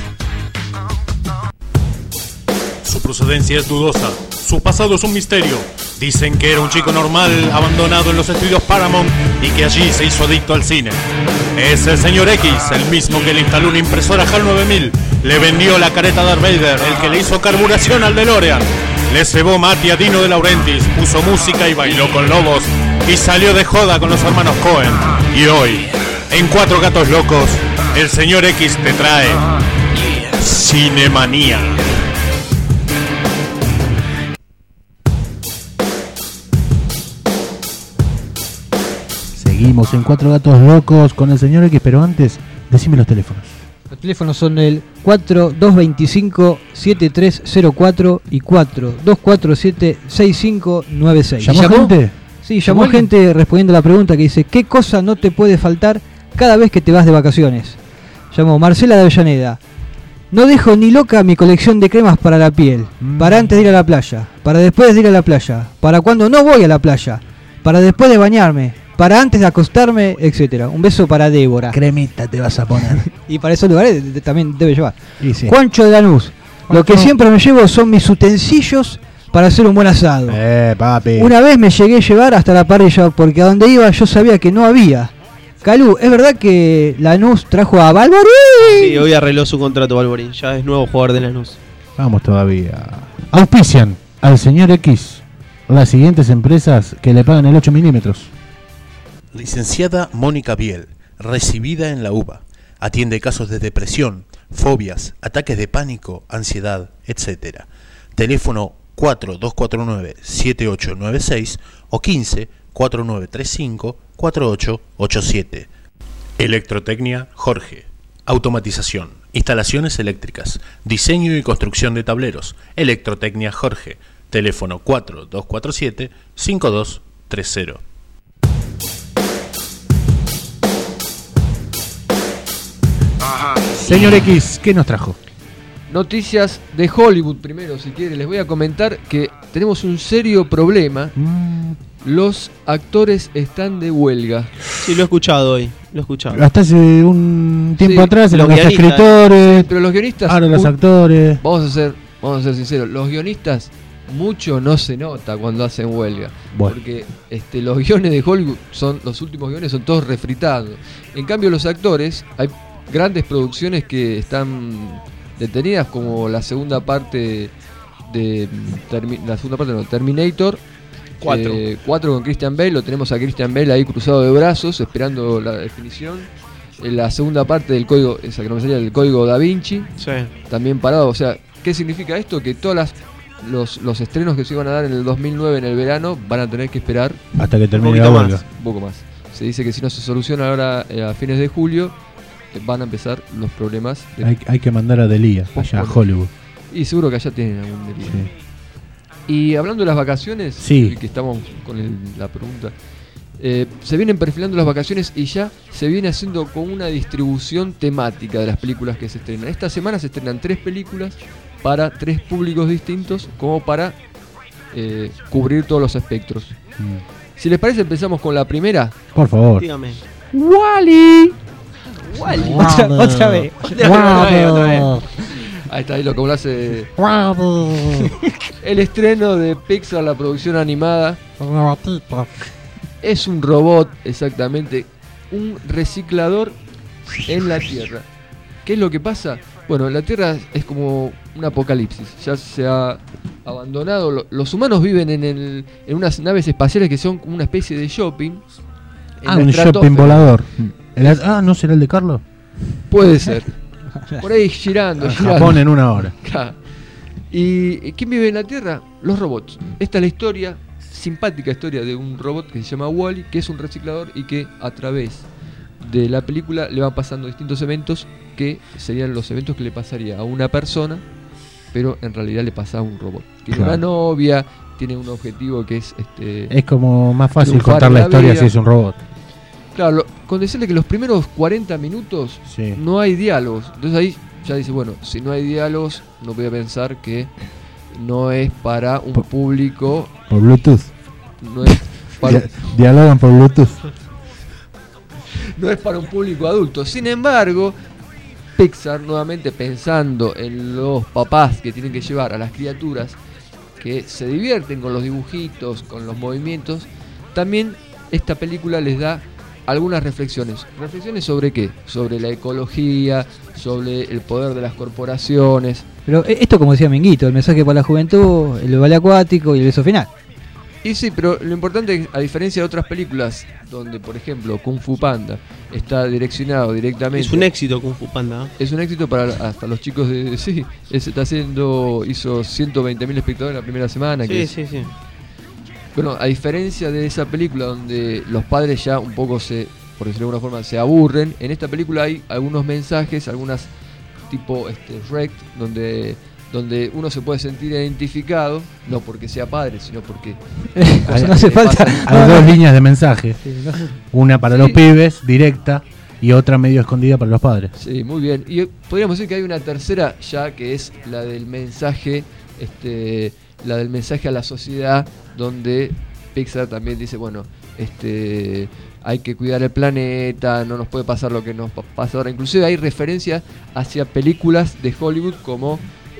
Su procedencia es dudosa, su pasado es un misterio. Dicen que era un chico normal, abandonado en los estudios Paramount y que allí se hizo adicto al cine. Es el señor X, el mismo que le instaló una impresora HAL 9000, le vendió la careta a Darth Vader, el que le hizo carburación al DeLorean, le cebó mate a Dino De Laurentiis, puso música y bailó con lobos y salió de joda con los hermanos Cohen. Y hoy, en Cuatro Gatos Locos, el señor X te trae Cinemanía. Seguimos en Cuatro Gatos Locos con el señor X, pero antes, decime los teléfonos. Los teléfonos son el 4225-7304 y 4247-6596. ¿Llamó gente? Sí, llamó gente respondiendo a la pregunta que dice: ¿qué cosa no te puede faltar cada vez que te vas de vacaciones? Llamó Marcela de Avellaneda. No dejo ni loca mi colección de cremas para la piel. Para antes de ir a la playa, para después de ir a la playa, para cuando no voy a la playa, para después de bañarme, para antes de acostarme, etcétera. Un beso para Débora. Cremita te vas a poner. Y para esos lugares también debe llevar. Sí. Juancho de Lanús. Lo que siempre me llevo son mis utensilios para hacer un buen asado. Papi. Una vez me llegué a llevar hasta la parrilla porque a donde iba yo sabía que no había. Calú, ¿es verdad que Lanús trajo a Balborín? Sí, hoy arregló su contrato Balborín. Ya es nuevo jugador de Lanús. Vamos todavía. Auspician al señor X las siguientes empresas que le pagan el 8 milímetros. Licenciada Mónica Biel, recibida en la UBA. Atiende casos de depresión, fobias, ataques de pánico, ansiedad, etc. Teléfono 4249-7896 o 15-4935-4887. Electrotecnia Jorge. Automatización, instalaciones eléctricas, diseño y construcción de tableros. Electrotecnia Jorge. Teléfono 4247-5230. Señor X, ¿qué nos trajo? Noticias de Hollywood primero, si quiere. Les voy a comentar que tenemos un serio problema. Los actores están de huelga. Sí, lo he escuchado hoy. Lo he escuchado. Hasta hace un tiempo atrás los eran los escritores. Sí, pero los guionistas. Ahora los actores. Vamos a ser sinceros. Los guionistas, mucho no se nota cuando hacen huelga. Bueno. Porque los guiones de Hollywood los últimos guiones son todos refritados. En cambio, los actores, hay grandes producciones que están detenidas, como la segunda parte de Terminator 4 con Christian Bale. Lo tenemos a Christian Bale ahí cruzado de brazos esperando la definición. La segunda parte del código, esa que no me salía, del código Da Vinci, también parado. O sea, ¿qué significa esto? Que todas los estrenos que se iban a dar en el 2009 en el verano van a tener que esperar hasta que termine la huelga. Un poco más. Se dice que si no se soluciona ahora a fines de julio, van a empezar los problemas. Hay que mandar a Delia allá a Hollywood. Y seguro que allá tienen algún Delia. Sí. Y hablando de las vacaciones, sí, que estamos con la pregunta, se vienen perfilando las vacaciones y ya se viene haciendo con una distribución temática de las películas que se estrenan. Esta semana se estrenan 3 películas para 3 públicos distintos, como para cubrir todos los espectros. Si les parece, empezamos con la primera. Por favor. Dígame. ¡Wally! Otra vez. Ahí está, ahí lo que uno hace. El estreno de Pixar, la producción animada. Es un robot, exactamente. Un reciclador en la Tierra. ¿Qué es lo que pasa? Bueno, la Tierra es como un apocalipsis. Ya se ha abandonado. Los humanos viven en unas naves espaciales que son como una especie de shopping. Un shopping volador. ¿No será el de Carlos? Puede ser. Por ahí girando. Japón en una hora. Claro. ¿Y quién vive en la Tierra? Los robots. Esta es la historia, simpática historia de un robot que se llama Wall-E, que es un reciclador y que a través de la película le van pasando distintos eventos que serían los eventos que le pasaría a una persona, pero en realidad le pasa a un robot. Tiene una novia, tiene un objetivo que es es como más fácil contar la historia si es un robot. Claro, con decirle que los primeros 40 minutos no hay diálogos. Entonces ahí ya dice, bueno, si no hay diálogos, no voy a pensar que no es para un público... Por Bluetooth. No es para dialogan por Bluetooth. No es para un público adulto. Sin embargo, Pixar, nuevamente pensando en los papás que tienen que llevar a las criaturas que se divierten con los dibujitos, con los movimientos, también esta película les da algunas reflexiones. ¿Reflexiones sobre qué? Sobre la ecología, sobre el poder de las corporaciones. Pero esto, como decía Minguito, el mensaje para la juventud, el ballet acuático y el beso final. Y sí, pero lo importante es, a diferencia de otras películas, donde por ejemplo Kung Fu Panda está direccionado directamente... Es un éxito Kung Fu Panda. Es un éxito para hasta los chicos de... Sí, hizo 120.000 espectadores la primera semana. Sí. Bueno, a diferencia de esa película donde los padres ya un poco por decirlo de alguna forma, se aburren, en esta película hay algunos mensajes, algunas tipo Rect, donde uno se puede sentir identificado, no porque sea padre, sino porque no hace falta. Hay dos líneas de mensaje. Sí, Una para los pibes, directa, y otra medio escondida para los padres. Sí, muy bien. Y podríamos decir que hay una tercera ya, que es la del mensaje, a la sociedad, donde Pixar también dice, bueno, hay que cuidar el planeta, no nos puede pasar lo que nos pasa ahora. Inclusive hay referencias hacia películas de Hollywood como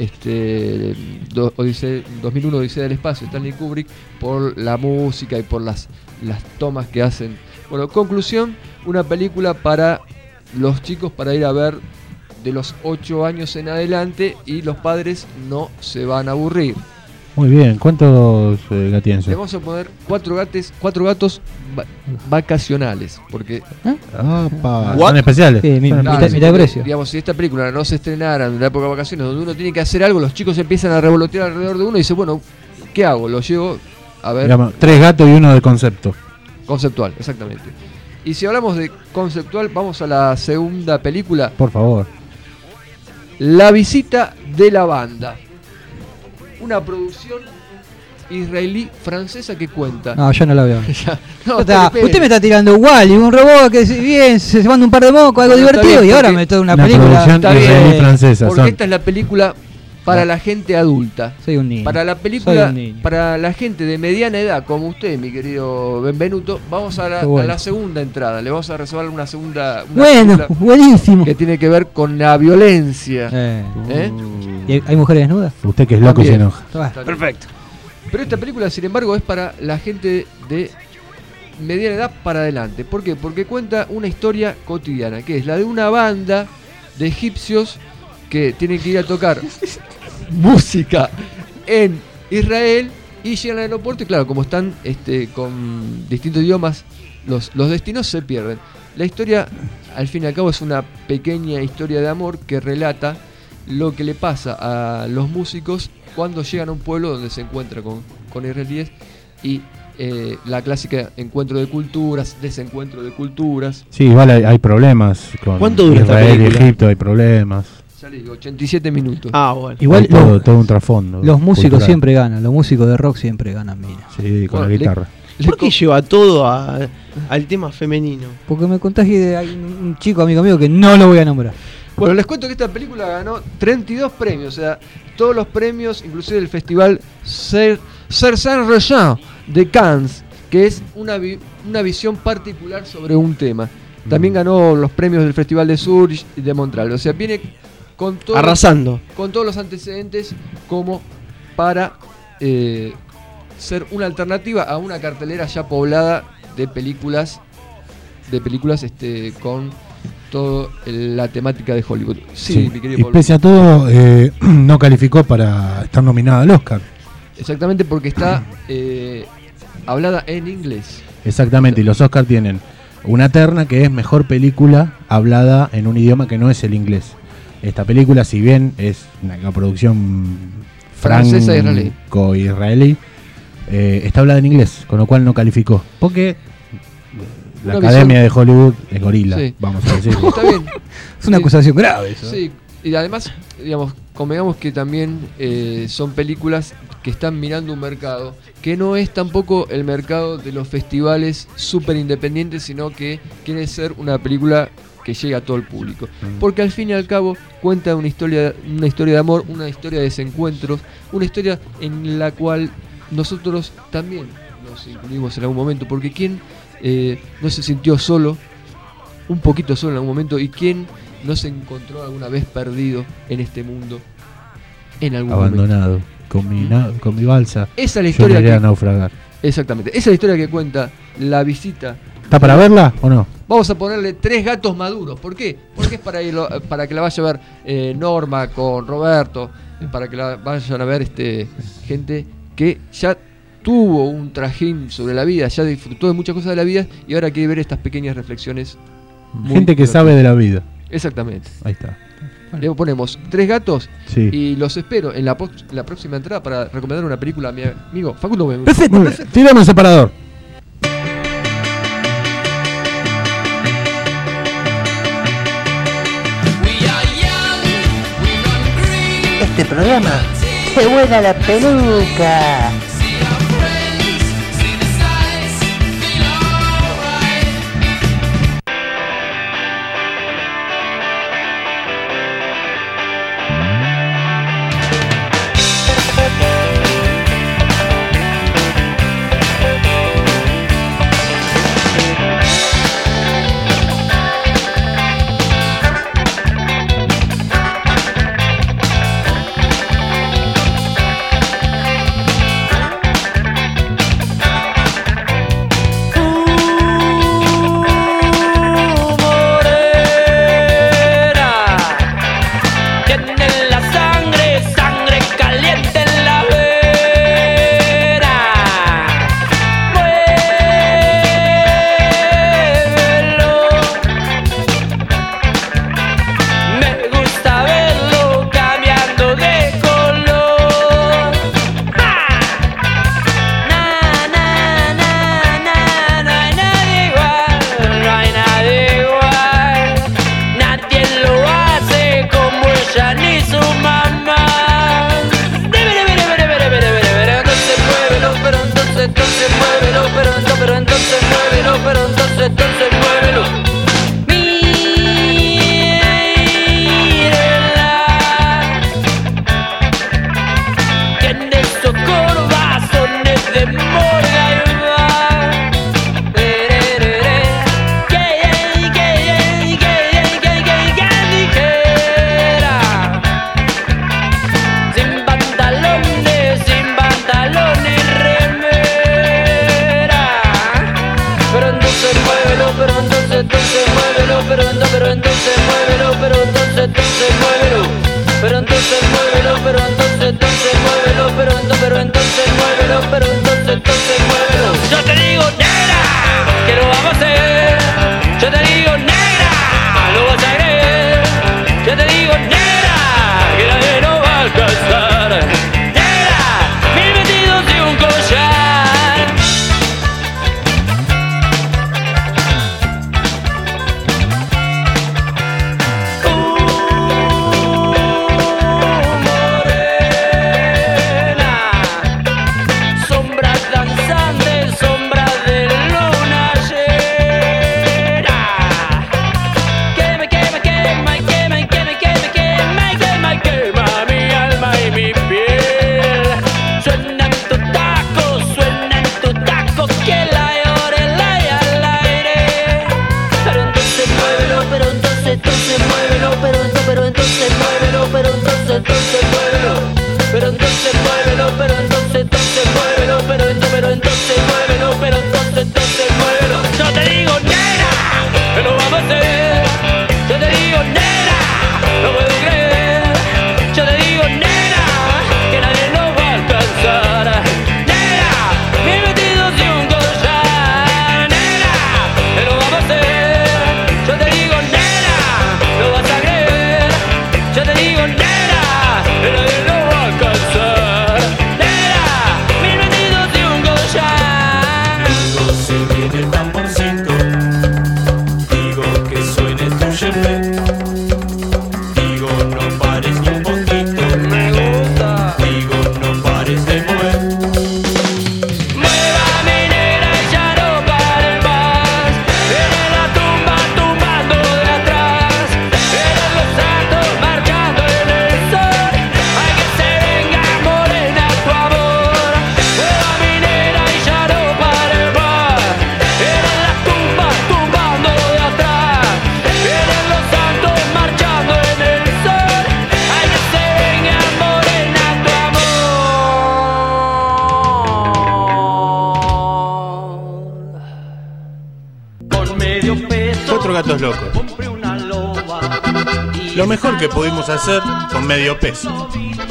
2001 Odisea del Espacio, Stanley Kubrick, por la música y por las tomas que hacen. Bueno, conclusión, una película para los chicos para ir a ver de los 8 años en adelante, y los padres no se van a aburrir. Muy bien, ¿cuántos gatienses? Le vamos a poner 4 gatos vacacionales, porque son especiales. Sí, mitad de precio. Digamos, si esta película no se estrenara en la época de vacaciones, donde uno tiene que hacer algo, los chicos empiezan a revolotear alrededor de uno y dicen, bueno, ¿qué hago? Lo llevo a ver. Digamos, 3 gatos y uno de concepto. Conceptual, exactamente. Y si hablamos de conceptual, vamos a la segunda película. Por favor. La visita de la banda. Una producción israelí-francesa que cuenta. No, yo no la veo. No, usted me está tirando Wall-E, un robot que bien se manda un par de mocos, algo divertido, y ahora me toca una película. Israelí-francesa. Porque esta es la película para la gente adulta. Soy un niño. Para la película, para la gente de mediana edad, como usted, mi querido Benvenuto, vamos a la segunda entrada. Le vamos a reservar una segunda. Buenísimo. Que tiene que ver con la violencia. ¿Y hay mujeres desnudas? Usted que es loco se enoja. Perfecto. Pero esta película, sin embargo, es para la gente de mediana edad para adelante. ¿Por qué? Porque cuenta una historia cotidiana, que es la de una banda de egipcios que tienen que ir a tocar música en Israel y llegan al aeropuerto, y claro, como están con distintos idiomas, los destinos se pierden. La historia, al fin y al cabo, es una pequeña historia de amor que relata lo que le pasa a los músicos cuando llegan a un pueblo donde se encuentra con israelíes, y la clásica encuentro de culturas, desencuentro de culturas. Sí, igual hay problemas con ¿cuánto dura Israel y Egipto, hay problemas. Ya le digo, 87 minutos. Bueno. Igual todo un trasfondo. Los músicos siempre ganan, los músicos de rock siempre ganan, mira. Sí, con la guitarra. ¿Por qué lleva todo al tema femenino? Porque me contagié de un chico amigo mío que no lo voy a nombrar. Bueno, les cuento que esta película ganó 32 premios, o sea, todos los premios, inclusive el festival Saint-Regin de Cannes, que es una visión particular sobre un tema. También ganó los premios del Festival de Zurich y de Montreal, o sea, viene con todo, arrasando, con todos los antecedentes como para ser una alternativa a una cartelera ya poblada de películas con toda la temática de Hollywood. Sí, mi querido y Pablo. pese a todo, no calificó para estar nominada al Oscar. Exactamente, porque está hablada en inglés. Exactamente, y los Oscars tienen una terna que es mejor película hablada en un idioma que no es el inglés. Esta película, si bien es una producción francesa franco-israelí, está hablada en inglés, con lo cual no calificó. Porque la Academia de Hollywood es gorila, vamos a decir. Está bien. Es una acusación grave eso. Sí, y además, convengamos que también son películas que están mirando un mercado que no es tampoco el mercado de los festivales súper independientes, sino que quiere ser una película que llegue a todo el público. Porque al fin y al cabo cuenta una historia de amor, una historia de desencuentros, una historia en la cual nosotros también nos incluimos en algún momento, porque ¿quién no se sintió solo, un poquito solo en algún momento, y quién no se encontró alguna vez perdido en este mundo en algún abandonado momento? Con mi balsa. Esa es la historia que naufragar. Exactamente, esa es la historia que cuenta la visita. ¿Está para verla o no? Vamos a ponerle 3 gatos maduros. ¿Por qué? Porque es para que la vaya a ver Norma con Roberto, para que la vayan a ver gente que ya tuvo un trajín sobre la vida, ya disfrutó de muchas cosas de la vida y ahora quiere ver estas pequeñas reflexiones. Gente que sabe de la vida. Exactamente. Ahí está. Le ponemos 3 gatos Sí. y los espero en la próxima entrada para recomendar una película a mi amigo Facundo Gómez. Perfecto. Tirame el separador. Este programa se vuela la peluca. Gatos Locos. Lo mejor que pudimos hacer con medio peso.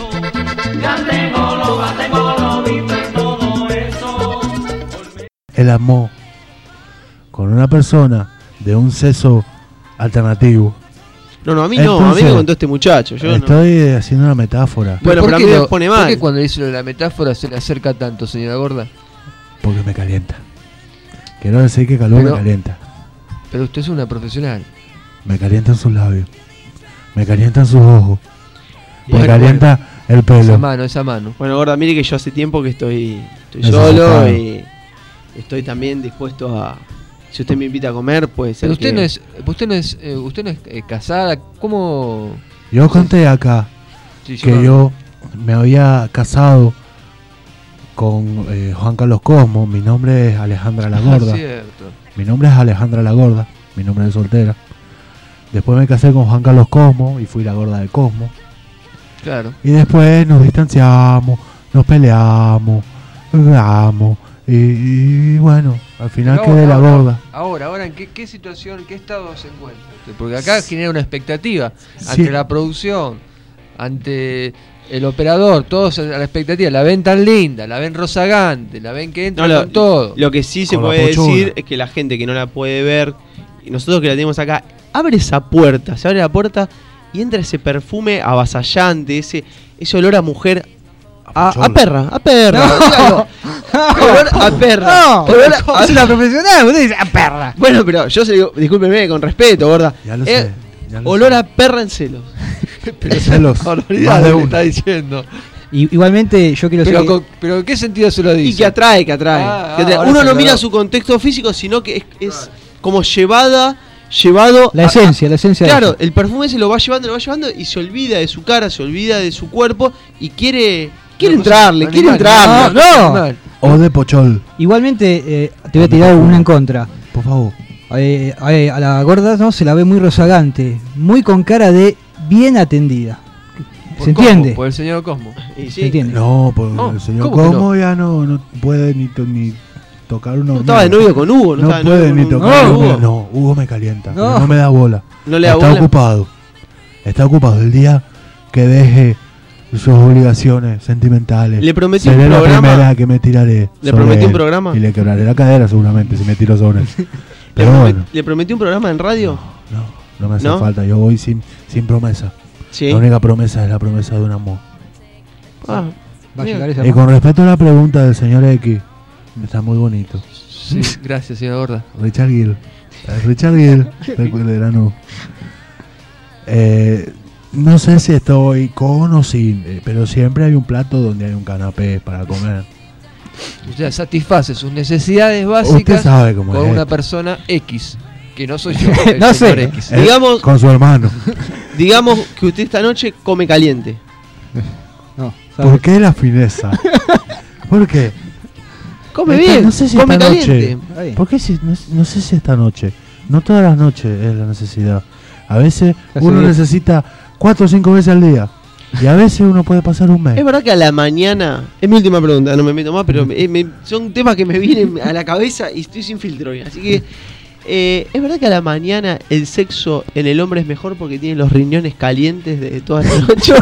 El amor con una persona de un sexo alternativo No, a mí no, a mí Entonces, me contó este muchacho. Yo no. Estoy haciendo una metáfora. Bueno, ¿Por pero a qué mí me lo- pone ¿Por mal. qué cuando dice lo de la metáfora se le acerca tanto, señora Gorda? Porque me calienta. Quiero decir que calor Pero- me calienta. Pero usted es una profesional. Me calientan sus labios. Me calientan sus ojos. Me Bueno, calienta el pelo. Esa mano. Bueno, Gorda, mire que yo hace tiempo que estoy Desocupado. solo y estoy también dispuesto a... Si usted me invita a comer, puede ser Pero usted que- no es casada. ¿Cómo? Yo conté acá Sí, que yo me había casado con Juan Carlos Cosmo. Mi nombre es Alejandra la Gorda. Cierto. Mi nombre es Alejandra la Gorda. Mi nombre es soltera. Después me casé con Juan Carlos Cosmo y fui la gorda de Cosmo. Claro. Y después nos distanciamos, nos peleamos, jugamos. Y bueno, al final Pero quedé la gorda. Ahora, ¿en qué situación, en qué estado se encuentra usted? Porque acá genera una expectativa Sí. ante la producción, ante el operador, todos a la expectativa. La ven tan linda, la ven rozagante, la ven que entra No, con todo. Lo que sí se Con la puede pochona. decir es que la gente que no la puede ver, y nosotros que la tenemos acá, abre esa puerta, se abre la puerta y entra ese perfume avasallante, ese olor a mujer. A perra, dígalo. Olor a perra. No, Olor a- es una profesional, usted dice, perra. Bueno, pero yo se digo, discúlpeme con respeto, gorda. Ya lo sé. ya lo Olor sé. a perra en celos. Pero celos. Barbaridad Más de lo que uno. está diciendo. Igualmente, yo quiero decir. Pero ¿en qué sentido se lo dice? Y que atrae, que atrae. Ah, Que atrae. ahora Uno se no aclaró. mira su contexto físico, sino que es como llevado La esencia de Claro, eso. el perfume se lo va llevando y se olvida de su cara, se olvida de su cuerpo y quiere entrarle, quiere entrarle. No. O de pochol. Igualmente, te voy a tirar una en contra. Por favor. A la gorda no se la ve muy rozagante, muy con cara de bien atendida. Por ¿Se entiende? Cosmo, por el señor Cosmo. Y ¿Se entiende? No, porque No, el señor ¿cómo que Cosmo ya no puede ni tocar una No estaba de novio con Hugo, No estaba de puede novio ni con tocar Hugo. una. No, Hugo me calienta. No. No me da bola. No le da Está bola. ocupado. Está ocupado. El día que deje sus obligaciones sentimentales. Le prometí seré un la programa. primera que me tiraré. Le sobre prometí un él. programa. Y le quebraré la cadera seguramente si me tiro sobre él. Pero bueno. ¿Le prometí un programa en radio? No me hace ¿No? falta. Yo voy sin promesa. Sí. La única promesa es la promesa de un amor. Ah, Va a bien. llegar esa Y con respecto a la pregunta del señor X, está muy bonito. Sí, gracias, señora Gorda. Richard Gere. Richard Gere, de Lanús. No sé si estoy con o sin, pero siempre hay un plato donde hay un canapé para comer. O sea, satisface sus necesidades Usted básicas sabe cómo con es una esto. persona X, que no soy yo, el No señor sé. X. Digamos- Con su hermano. Digamos que usted esta noche come caliente. No, ¿sabe? ¿Por qué la fineza? ¿Por qué? Come Esta- bien, no sé si come esta caliente. noche. Está bien. ¿Por qué no sé si esta noche? No todas las noches es la necesidad. A veces Hace uno bien. necesita 4 o 5 veces al día. Y a veces uno puede pasar un mes. Es verdad que a la mañana, es mi última pregunta, no me meto más, pero son temas que me vienen a la cabeza y estoy sin filtro hoy. Así que, es verdad que a la mañana el sexo en el hombre es mejor porque tiene los riñones calientes de toda la noche.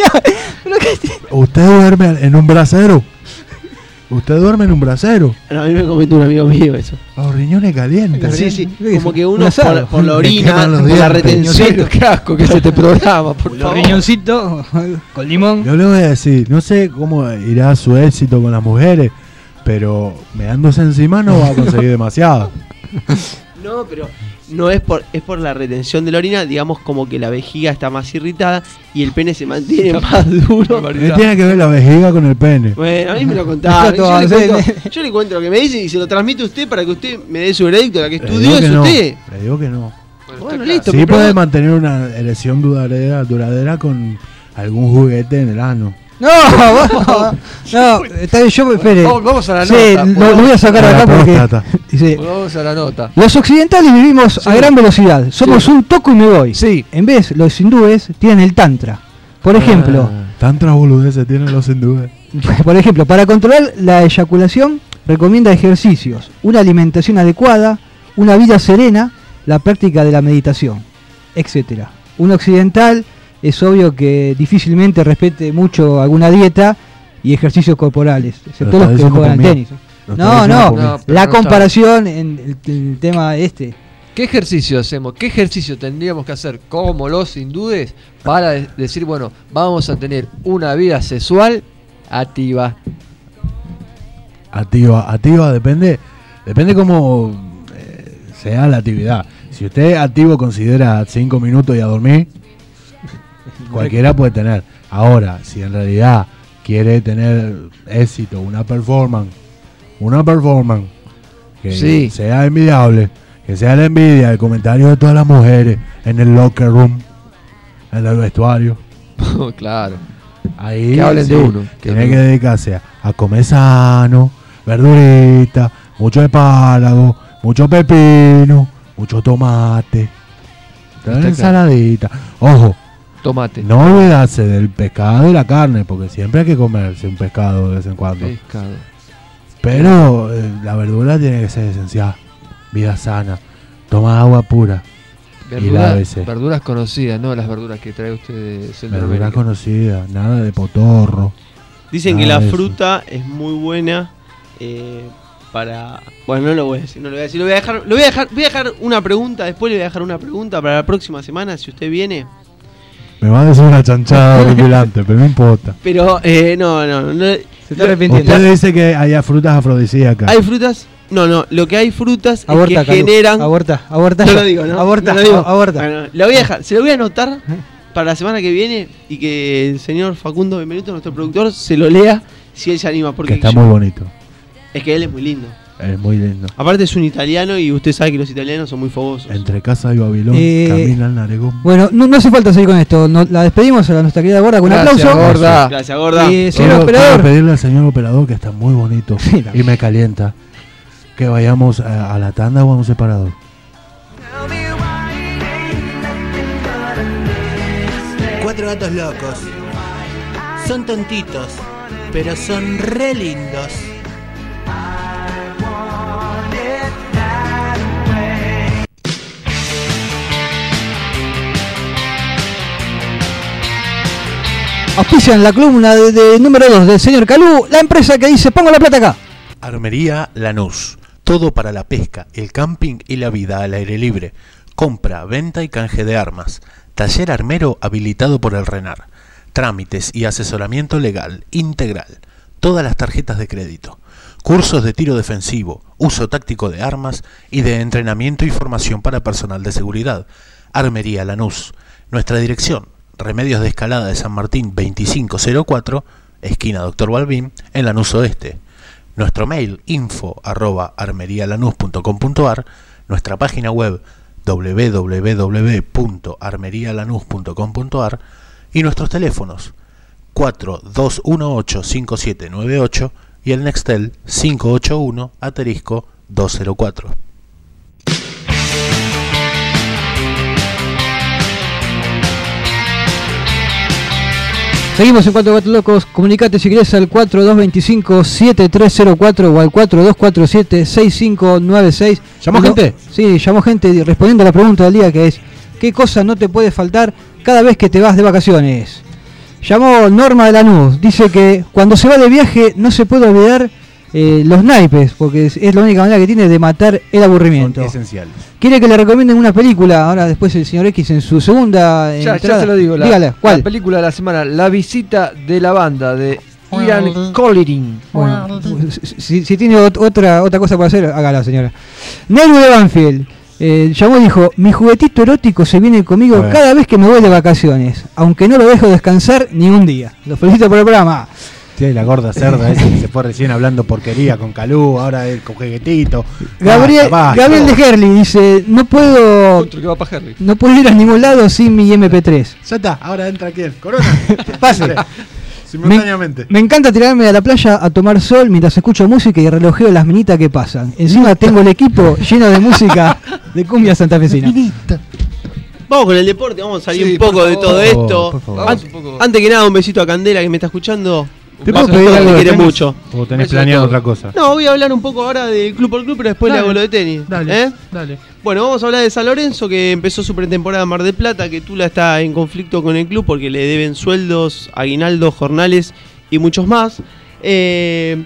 ¿Usted duerme en un brasero? ¿Usted duerme en un brasero? No, a mí me comentó un amigo mío eso. Los riñones calientes. Sí, sí, ¿Qué es como eso? que Un uno asado. por la Me orina, queman los por la dientes. retención. Qué asco que es este programa, por Los favor. riñoncitos con limón. Yo le voy a decir, no sé cómo irá su éxito con las mujeres, pero meándose encima no va a conseguir demasiado. No, pero no es por la retención de la orina, digamos como que la vejiga está más irritada y el pene se mantiene más duro. ¿Qué tiene que ver la vejiga con el pene? Bueno, a mí me lo contaron. Todo, Yo le cuento lo que me dice y se lo transmite a usted para que usted me dé su veredicto. La que Le estudió digo es que no, usted. le digo que no. Bueno, listo. Sí mi puede pregunta- mantener una erección duradera con algún juguete en el ano. No, no, está bien, yo espere. Vamos a la Sí, nota. lo voy a sacar A la acá porque próstata. dice, Vamos a la nota. los occidentales vivimos a gran velocidad. Somos Sí. un toco y me voy. Sí. En vez, los hindúes tienen el tantra. Por ejemplo, Tantas boludeces tienen los hindúes. por ejemplo, para controlar la eyaculación recomienda ejercicios, una alimentación adecuada, una vida serena, la práctica de la meditación, etcétera. Un occidental es obvio que difícilmente respete mucho alguna dieta y ejercicios corporales, excepto Lo está los que diciendo juegan al por mí. tenis. Lo está No, diciendo no, por mí. No, pero la no comparación en el tema este. ¿Qué ejercicio hacemos? ¿Qué ejercicio tendríamos que hacer como los hindúes para decir, bueno, vamos a tener una vida sexual activa? Activa depende cómo sea la actividad. Si usted activo considera 5 minutos y a dormir, cualquiera puede tener. Ahora, si en realidad quiere tener éxito, una performance que sea envidiable, que sea la envidia, el comentario de todas las mujeres en el locker room, en el vestuario. Claro. Ahí que hablen de uno. Tiene que dedicarse a comer sano, verdurita, mucho espárrago, mucho pepino, mucho tomate, ensaladita. Ojo, tomate. No olvidarse del pescado y la carne, porque siempre hay que comerse un pescado de vez en cuando. Pescado. Pero la verdura tiene que ser esencial. Vida sana, toma agua pura. Verduras conocidas, no las verduras que trae usted de Centroamérica. Verduras conocidas, nada de potorro. Dicen que la fruta es muy buena para... Bueno, no lo voy a decir, voy a dejar una pregunta, después le voy a dejar una pregunta para la próxima semana, si usted viene. Me va a decir una chanchada vigilante, pero no importa. Pero, no. Se está arrepintiendo. Usted dice que haya frutas afrodisíacas. ¿Hay frutas? No, lo que hay frutas aborta, es que generan... Aborta. No lo digo, ¿no? Aborta. Bueno, lo voy a dejar, se lo voy a anotar para la semana que viene y que el señor Facundo Benvenuto, nuestro productor, se lo lea si él se anima. Porque que está muy bonito. Es que él es muy lindo. Es muy lindo. Aparte es un italiano y usted sabe que los italianos son muy fogosos. Entre casa y Babilón, camina el Naregón. Bueno, no hace falta seguir con esto. La despedimos a nuestra querida Gorda con un aplauso. Gorda. Gracias, Gorda. Señor operador. Quiero pedirle al señor operador, que está muy bonito y me calienta, que vayamos a la tanda o a un separador. Cuatro gatos locos. Son tontitos, pero son re lindos. Auspician la columna de número 2 del señor Calú, la empresa que dice pongo la plata acá. Armería Lanús. Todo para la pesca, el camping y la vida al aire libre. Compra, venta y canje de armas. Taller armero habilitado por el RENAR. Trámites y asesoramiento legal integral. Todas las tarjetas de crédito. Cursos de tiro defensivo, uso táctico de armas y de entrenamiento y formación para personal de seguridad. Armería Lanús. Nuestra dirección: Remedios de Escalada de San Martín 2504, esquina Dr. Balbín, en Lanús Oeste. Nuestro mail info@armerialanús.com.ar, nuestra página web www.armerialanús.com.ar y nuestros teléfonos 4218-5798 y el Nextel 581-204. Seguimos en Cuatro Gatos Locos. Comunicate si querés al 4225-7304 o al 4247-6596. ¿Llamó gente? Sí, llamó gente respondiendo a la pregunta del día, que es ¿qué cosa no te puede faltar cada vez que te vas de vacaciones? Llamó Norma de Lanús. Dice que cuando se va de viaje no se puede olvidar los naipes, porque es la única manera que tiene de matar el aburrimiento. Son esenciales. Quiere que le recomienden una película. Ahora después el señor X en su segunda ya entrada. se lo digo. Dígale, ¿cuál? La película de la semana, La visita de la banda de Ian Colliering. Bueno, si tiene otra cosa para hacer, hágala, señora. Negro de Banfield llamó y dijo: mi juguetito erótico se viene conmigo cada vez que me voy de vacaciones, aunque no lo dejo descansar ni un día. Los felicito por el programa. Sí, la gorda cerda esa que se fue recién hablando porquería con Calú, ahora el cojeguetito. Gabriel de Herli dice: no puedo Otro que va para Herli. no puedo ir a ningún lado sin mi MP3. Ya está, ahora entra quién, Corona. Pase. Simultáneamente. Me encanta tirarme a la playa a tomar sol mientras escucho música y relojeo las minitas que pasan. Encima tengo el equipo lleno de música de cumbia santafesina. Vamos con el deporte, vamos a salir Sí, un poco por de favor, todo esto. por favor. Vamos un poco. Antes que nada, un besito a Candela que me está escuchando. ¿Te Paso puedo pedir todo, algo te de quiere tenis? mucho. ¿O tenés Eso planeado es todo. otra cosa? No, voy a hablar un poco ahora del Club por Club, pero después le hago lo de tenis. Dale. Bueno, vamos a hablar de San Lorenzo, que empezó su pretemporada en Mar del Plata, que Tula está en conflicto con el club porque le deben sueldos, aguinaldos, jornales y muchos más. Que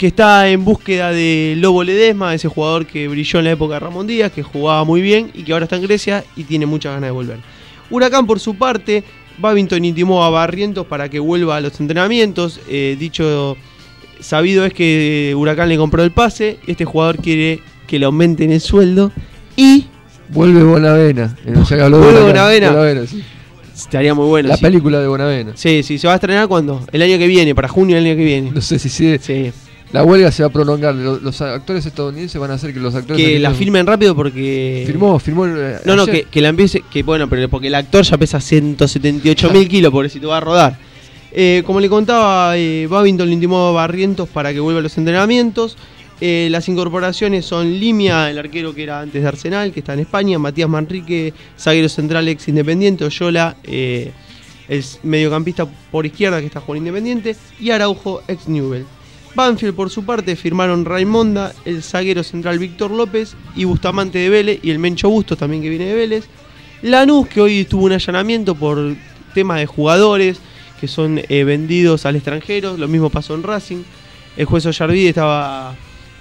que está en búsqueda de Lobo Ledesma, ese jugador que brilló en la época de Ramón Díaz, que jugaba muy bien y que ahora está en Grecia y tiene muchas ganas de volver. Huracán, por su parte, Babington intimó a Barrientos para que vuelva a los entrenamientos. Dicho sabido es que Huracán le compró el pase, este jugador quiere que le aumenten el sueldo y... Vuelve Bonavena. Vuelve Bonavena. Sí. Estaría muy bueno. La película de Bonavena. Sí, se va a estrenar ¿cuándo? El año que viene, para junio del año que viene. No sé si sí. La huelga se va a prolongar. Los actores estadounidenses van a hacer que los actores... Que la filmen rápido porque... Firmó No, que la empiece... Que bueno, pero porque el actor ya pesa 178.000 kilos, pobrecito, va a rodar. Como le contaba, Babington le intimó a Barrientos para que vuelva a los entrenamientos. Las incorporaciones son Limia, el arquero que era antes de Arsenal, que está en España, Matías Manrique, zaguero central ex Independiente, Oyola, el mediocampista por izquierda que está jugando Independiente, y Araujo, ex Newell. Banfield, por su parte, firmaron Raimonda, el zaguero central Víctor López y Bustamante de Vélez, y el Mencho Bustos también que viene de Vélez. Lanús, que hoy tuvo un allanamiento por temas de jugadores que son vendidos al extranjero, lo mismo pasó en Racing. El juez Ollarvide estaba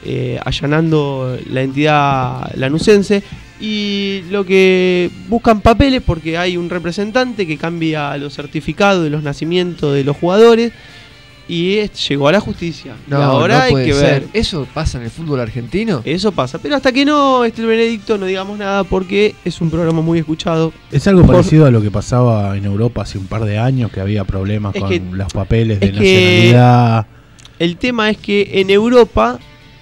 allanando la entidad lanusense y lo que buscan papeles porque hay un representante que cambia los certificados de los nacimientos de los jugadores y llegó a la justicia. No, y ahora no hay que ser. ver. ¿Eso pasa en el fútbol argentino? Eso pasa, pero hasta que no esté el veredicto no digamos nada porque es un programa muy escuchado. Es algo parecido a lo que pasaba en Europa hace un par de años, que había problemas con los papeles de nacionalidad. El tema es que en Europa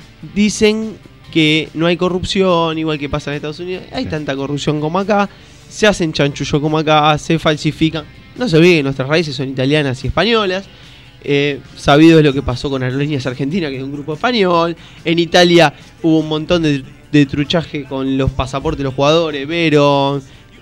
dicen que no hay corrupción, igual que pasa en Estados Unidos. Hay tanta corrupción como acá, se hacen chanchullo como acá, se falsifican. No se olviden que nuestras raíces son italianas y españolas. Sabido es lo que pasó con Aerolíneas Argentina, que es un grupo español. En Italia hubo un montón de truchaje con los pasaportes de los jugadores, Verón,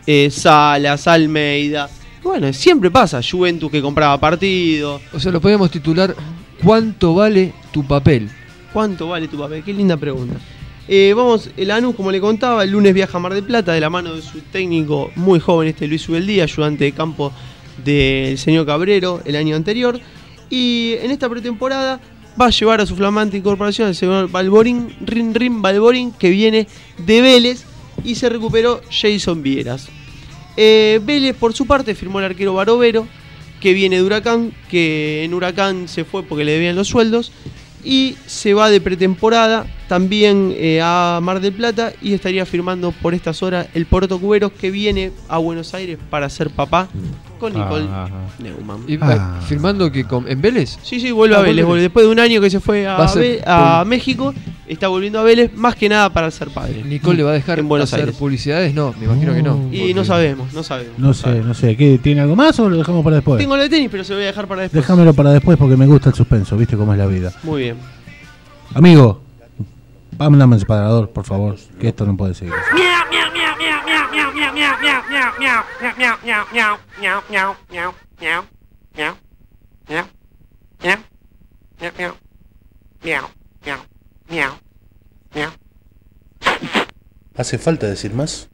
Salas, Almeida. Bueno, siempre pasa, Juventus que compraba partido. O sea, lo podemos titular ¿cuánto vale tu papel? ¿Cuánto vale tu papel? Qué linda pregunta. Vamos, el Lanús, como le contaba, el lunes viaja a Mar del Plata de la mano de su técnico muy joven, Luis Ubeldía, ayudante de campo del señor Cabrero el año anterior. Y en esta pretemporada va a llevar a su flamante incorporación el señor Balborín, Rin Balborín, que viene de Vélez y se recuperó Jason Vieras. Vélez, por su parte, firmó el arquero Barovero, que viene de Huracán, que en Huracán se fue porque le debían los sueldos. Y se va de pretemporada también a Mar del Plata y estaría firmando por estas horas el Poroto Cuberos, que viene a Buenos Aires para ser papá con Nicole Neumann. ¿Y firmando que en Vélez? Sí, vuelve a Vélez. Después de un año que se fue a México, está volviendo a Vélez más que nada para ser padre. ¿Nicole le va a dejar en Buenos hacer Aires publicidades? No, me imagino que no. Y no sabemos. No sé. ¿Qué, ¿tiene algo más o lo dejamos para después? Tengo lo de tenis, pero se lo voy a dejar para después. Déjamelo para después porque me gusta el suspenso, viste cómo es la vida. Muy bien. Amigo, vámonos al separador, por favor, que esto no puede seguir. ¿Hace falta decir más?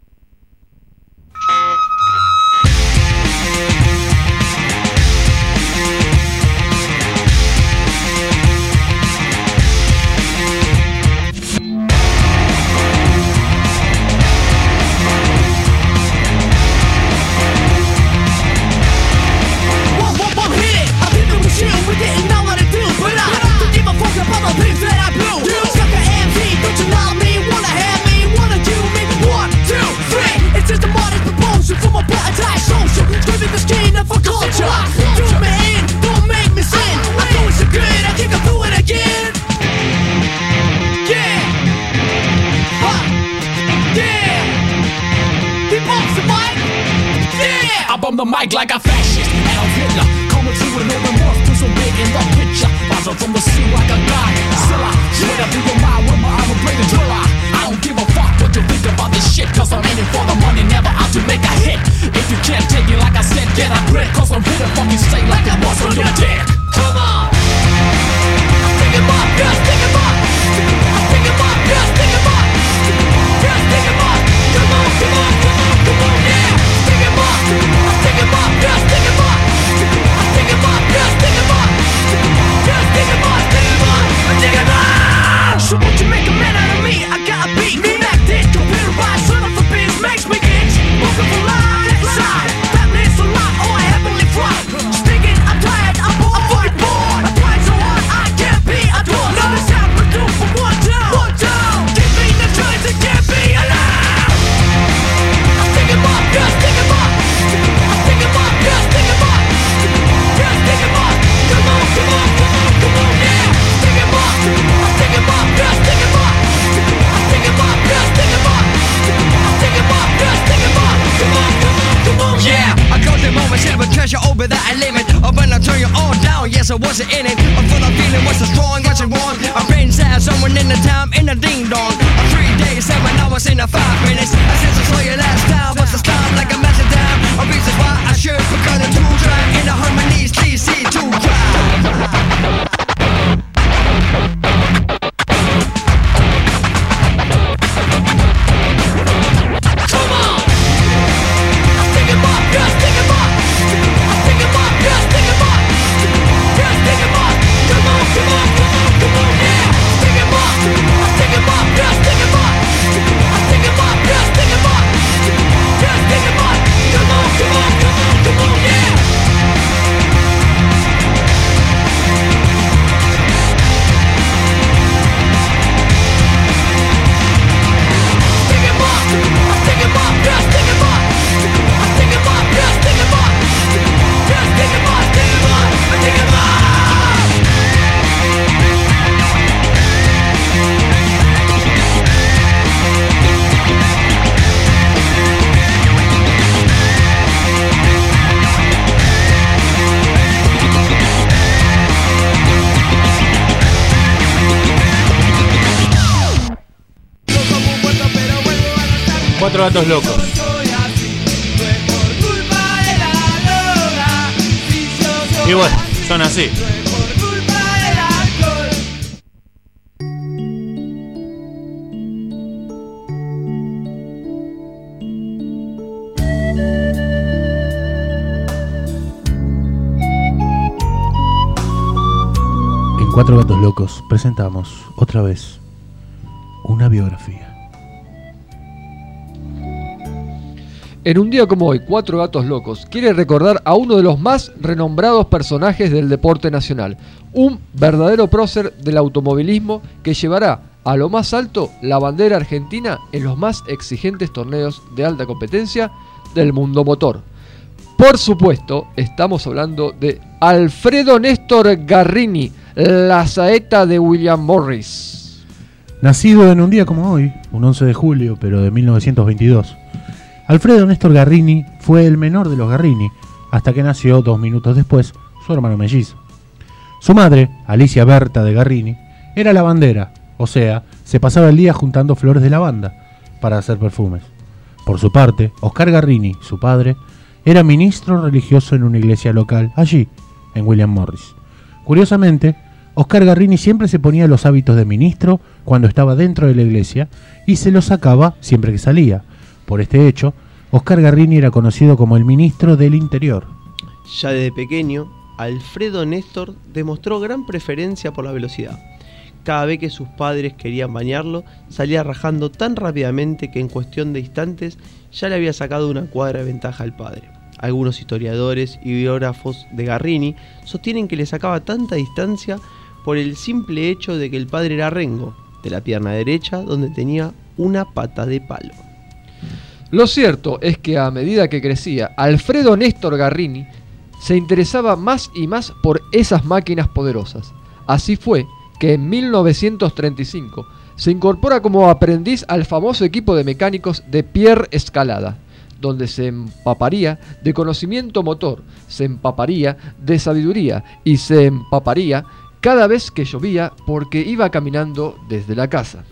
The mic like a fascist and a Hitler, coming through with no remorse, put so big in the picture. Rise up from the sea like a god. Still I swear to be your mind with my armor blade driller. I don't give a fuck what you think about this shit, cause I'm aiming for the money, never out to make a hit. If you can't take it like I said, get a grip, cause I'm here to fucking stay like a boss on your dick. Come on! Pick him up, just pick him up! Pick him up, just pick him up! Just pick him up! Come on, come on, come on, come on, yeah! Pick him up! Pick him up, just pick him up! Pick him up, just pick him up! Just pick him up, pick him up! Pick him up! Silver treasure over that limit. I'm gonna turn you all down. Yes, I wasn't in it. I'm full of feeling what's so strong, what's wrong. My brain said someone in the town in a ding dong. 3 days, 7 hours in a 5 minutes. I since I saw you last time, what's the style like a massive down? A reason why I should become a two drive in the harmonies TC2 drive. Cuatro gatos locos. Y bueno, son así. En Cuatro Gatos Locos presentamos otra vez una biografía. En un día como hoy, Cuatro Gatos Locos quiere recordar a uno de los más renombrados personajes del deporte nacional, un verdadero prócer del automovilismo que llevará a lo más alto la bandera argentina en los más exigentes torneos de alta competencia del mundo motor. Por supuesto, estamos hablando de Alfredo Néstor Garrini, la saeta de William Morris. Nacido en un día como hoy, un 11 de julio, pero de 1922, Alfredo Néstor Garrini fue el menor de los Garrini, hasta que nació 2 minutos después su hermano mellizo. Su madre, Alicia Berta de Garrini, era lavandera, o sea, se pasaba el día juntando flores de lavanda para hacer perfumes. Por su parte, Oscar Garrini, su padre, era ministro religioso en una iglesia local, allí, en William Morris. Curiosamente, Oscar Garrini siempre se ponía los hábitos de ministro cuando estaba dentro de la iglesia y se los sacaba siempre que salía. Por este hecho, Oscar Garrini era conocido como el ministro del Interior. Ya desde pequeño, Alfredo Néstor demostró gran preferencia por la velocidad. Cada vez que sus padres querían bañarlo, salía rajando tan rápidamente que en cuestión de instantes ya le había sacado una cuadra de ventaja al padre. Algunos historiadores y biógrafos de Garrini sostienen que le sacaba tanta distancia por el simple hecho de que el padre era rengo, de la pierna derecha donde tenía una pata de palo. Lo cierto es que a medida que crecía, Alfredo Néstor Garrini se interesaba más y más por esas máquinas poderosas. Así fue que en 1935 se incorpora como aprendiz al famoso equipo de mecánicos de Pierre Escalada, donde se empaparía de conocimiento motor, se empaparía de sabiduría y se empaparía cada vez que llovía porque iba caminando desde la casa.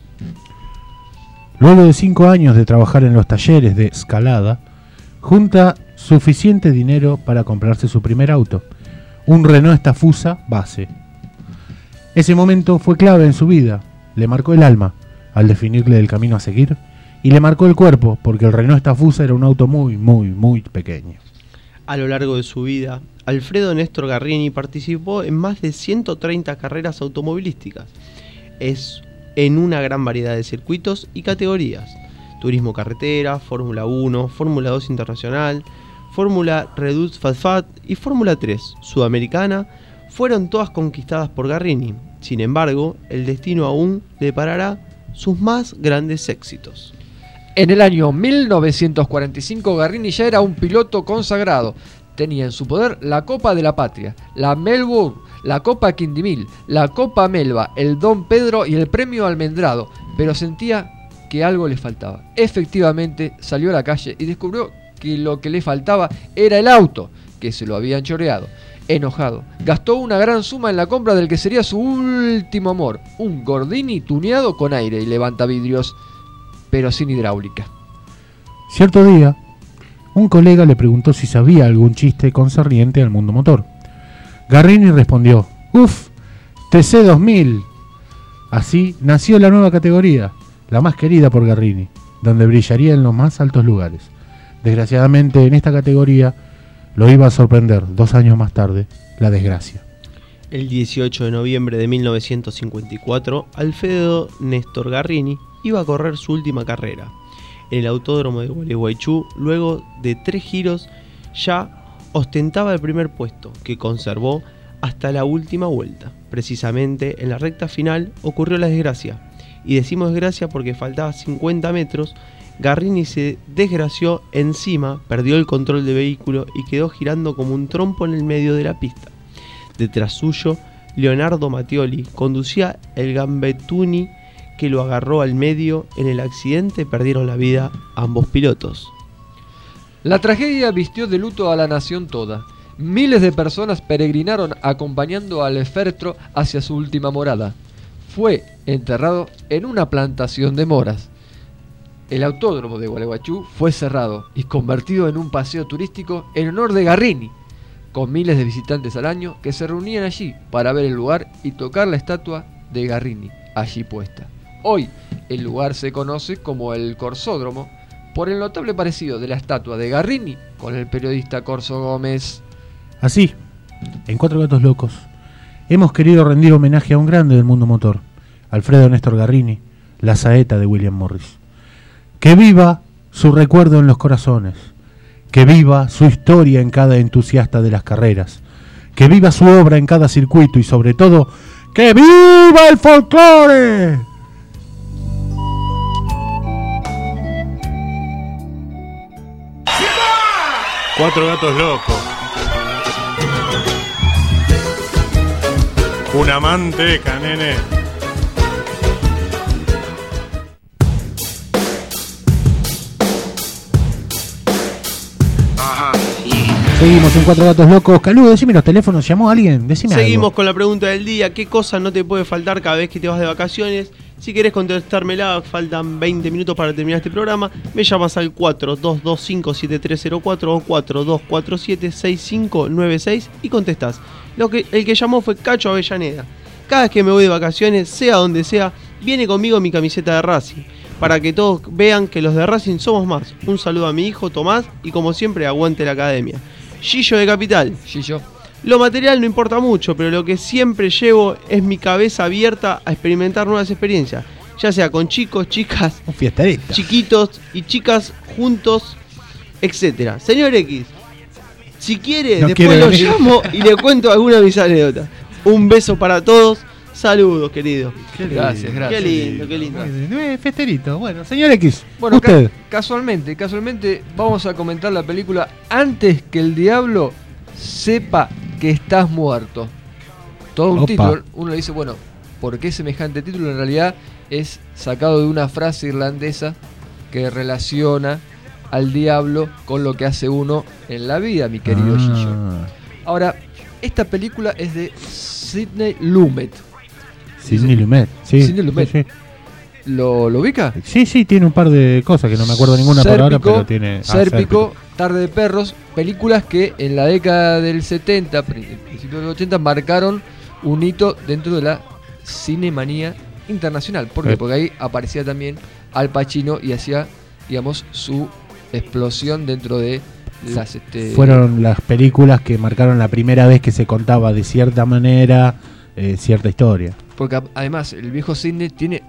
Luego de 5 años de trabajar en los talleres de Escalada, junta suficiente dinero para comprarse su primer auto, un Renault Stafusa base. Ese momento fue clave en su vida, le marcó el alma al definirle el camino a seguir y le marcó el cuerpo porque el Renault Stafusa era un auto muy pequeño. A lo largo de su vida, Alfredo Néstor Garrini participó en más de 130 carreras automovilísticas. Es en una gran variedad de circuitos y categorías: turismo carretera, Fórmula 1, Fórmula 2 internacional, Fórmula Reduce Fat y Fórmula 3 sudamericana, fueron todas conquistadas por Garrini. Sin embargo, el destino aún le deparará sus más grandes éxitos. En el año 1945 Garrini ya era un piloto consagrado. Tenía en su poder la Copa de la Patria, la Melbourne, la Copa Quindimil, la Copa Melba, el Don Pedro y el Premio Almendrado, pero sentía que algo le faltaba. Efectivamente salió a la calle y descubrió que lo que le faltaba era el auto, que se lo habían choreado. Enojado, gastó una gran suma en la compra del que sería su último amor, un Gordini tuneado con aire y levantavidrios, pero sin hidráulica. Cierto día, un colega le preguntó si sabía algún chiste concerniente al mundo motor. Garrini respondió: "Uf, TC 2000". Así nació la nueva categoría, la más querida por Garrini, donde brillaría en los más altos lugares. Desgraciadamente, en esta categoría lo iba a sorprender 2 años más tarde la desgracia. El 18 de noviembre de 1954, Alfredo Néstor Garrini iba a correr su última carrera en el autódromo de Gualeguaychú. Luego de 3 giros ya ostentaba el primer puesto, que conservó hasta la última vuelta. Precisamente en la recta final ocurrió la desgracia, y decimos desgracia porque faltaba 50 metros. Garrini se desgració encima, perdió el control del vehículo y quedó girando como un trompo en el medio de la pista. Detrás suyo, Leonardo Mattioli conducía el Gambetuni, que lo agarró al medio. En el accidente perdieron la vida ambos pilotos. La tragedia vistió de luto a la nación toda. Miles de personas peregrinaron acompañando al féretro hacia su última morada. Fue enterrado en una plantación de moras. El autódromo de Gualeguaychú fue cerrado y convertido en un paseo turístico en honor de Garrini, con miles de visitantes al año que se reunían allí para ver el lugar y tocar la estatua de Garrini allí puesta. Hoy el lugar se conoce como el Corsódromo por el notable parecido de la estatua de Garrini con el periodista Corso Gómez. Así, en Cuatro Gatos Locos, hemos querido rendir homenaje a un grande del mundo motor, Alfredo Néstor Garrini, la saeta de William Morris. Que viva su recuerdo en los corazones, que viva su historia en cada entusiasta de las carreras, que viva su obra en cada circuito y sobre todo, ¡que viva el folclore! Cuatro Gatos Locos. Una manteca, nene. Seguimos en Cuatro Gatos Locos. Calú, decime los teléfonos, ¿llamó alguien? Decime Seguimos algo. con la pregunta del día. ¿Qué cosa no te puede faltar cada vez que te vas de vacaciones? Si querés contestármela, faltan 20 minutos para terminar este programa. Me llamas al 4225-7304 o 4247-6596 y contestás. El que llamó fue Cacho Avellaneda. Cada vez que me voy de vacaciones, sea donde sea, viene conmigo mi camiseta de Racing, para que todos vean que los de Racing somos más. Un saludo a mi hijo Tomás y, como siempre, aguante la academia. Gillo de Capital. Gillo. Lo material no importa mucho, pero lo que siempre llevo es mi cabeza abierta a experimentar nuevas experiencias, ya sea con chicos, chicas, chiquitos y chicas juntos, etc. Señor X, si quiere, después lo llamo y le cuento alguna de mis anécdotas. Un beso para todos. Saludos, querido. Gracias. Qué lindo. Festerito. Bueno, señor X, bueno, usted. Casualmente vamos a comentar la película Antes que el diablo sepa que estás muerto. Todo un título. Uno dice, bueno, ¿por qué semejante título? En realidad es sacado de una frase irlandesa que relaciona al diablo con lo que hace uno en la vida, mi querido Gillo. Ahora, esta película es de Sidney Lumet. Sidney Lumet, sí. Sidney Lumet. Sí. ¿Lo ubica? Sí, tiene un par de cosas que no me acuerdo ninguna por ahora, pero tiene... Sérpico, Tarde de Perros, películas que en la década del 70, principios del 80, marcaron un hito dentro de la cinemanía internacional. ¿Por qué? Porque ahí aparecía también Al Pacino y hacía, digamos, su explosión dentro de las... Fueron las películas que marcaron la primera vez que se contaba de cierta manera cierta historia. Porque además el viejo Sidney tiene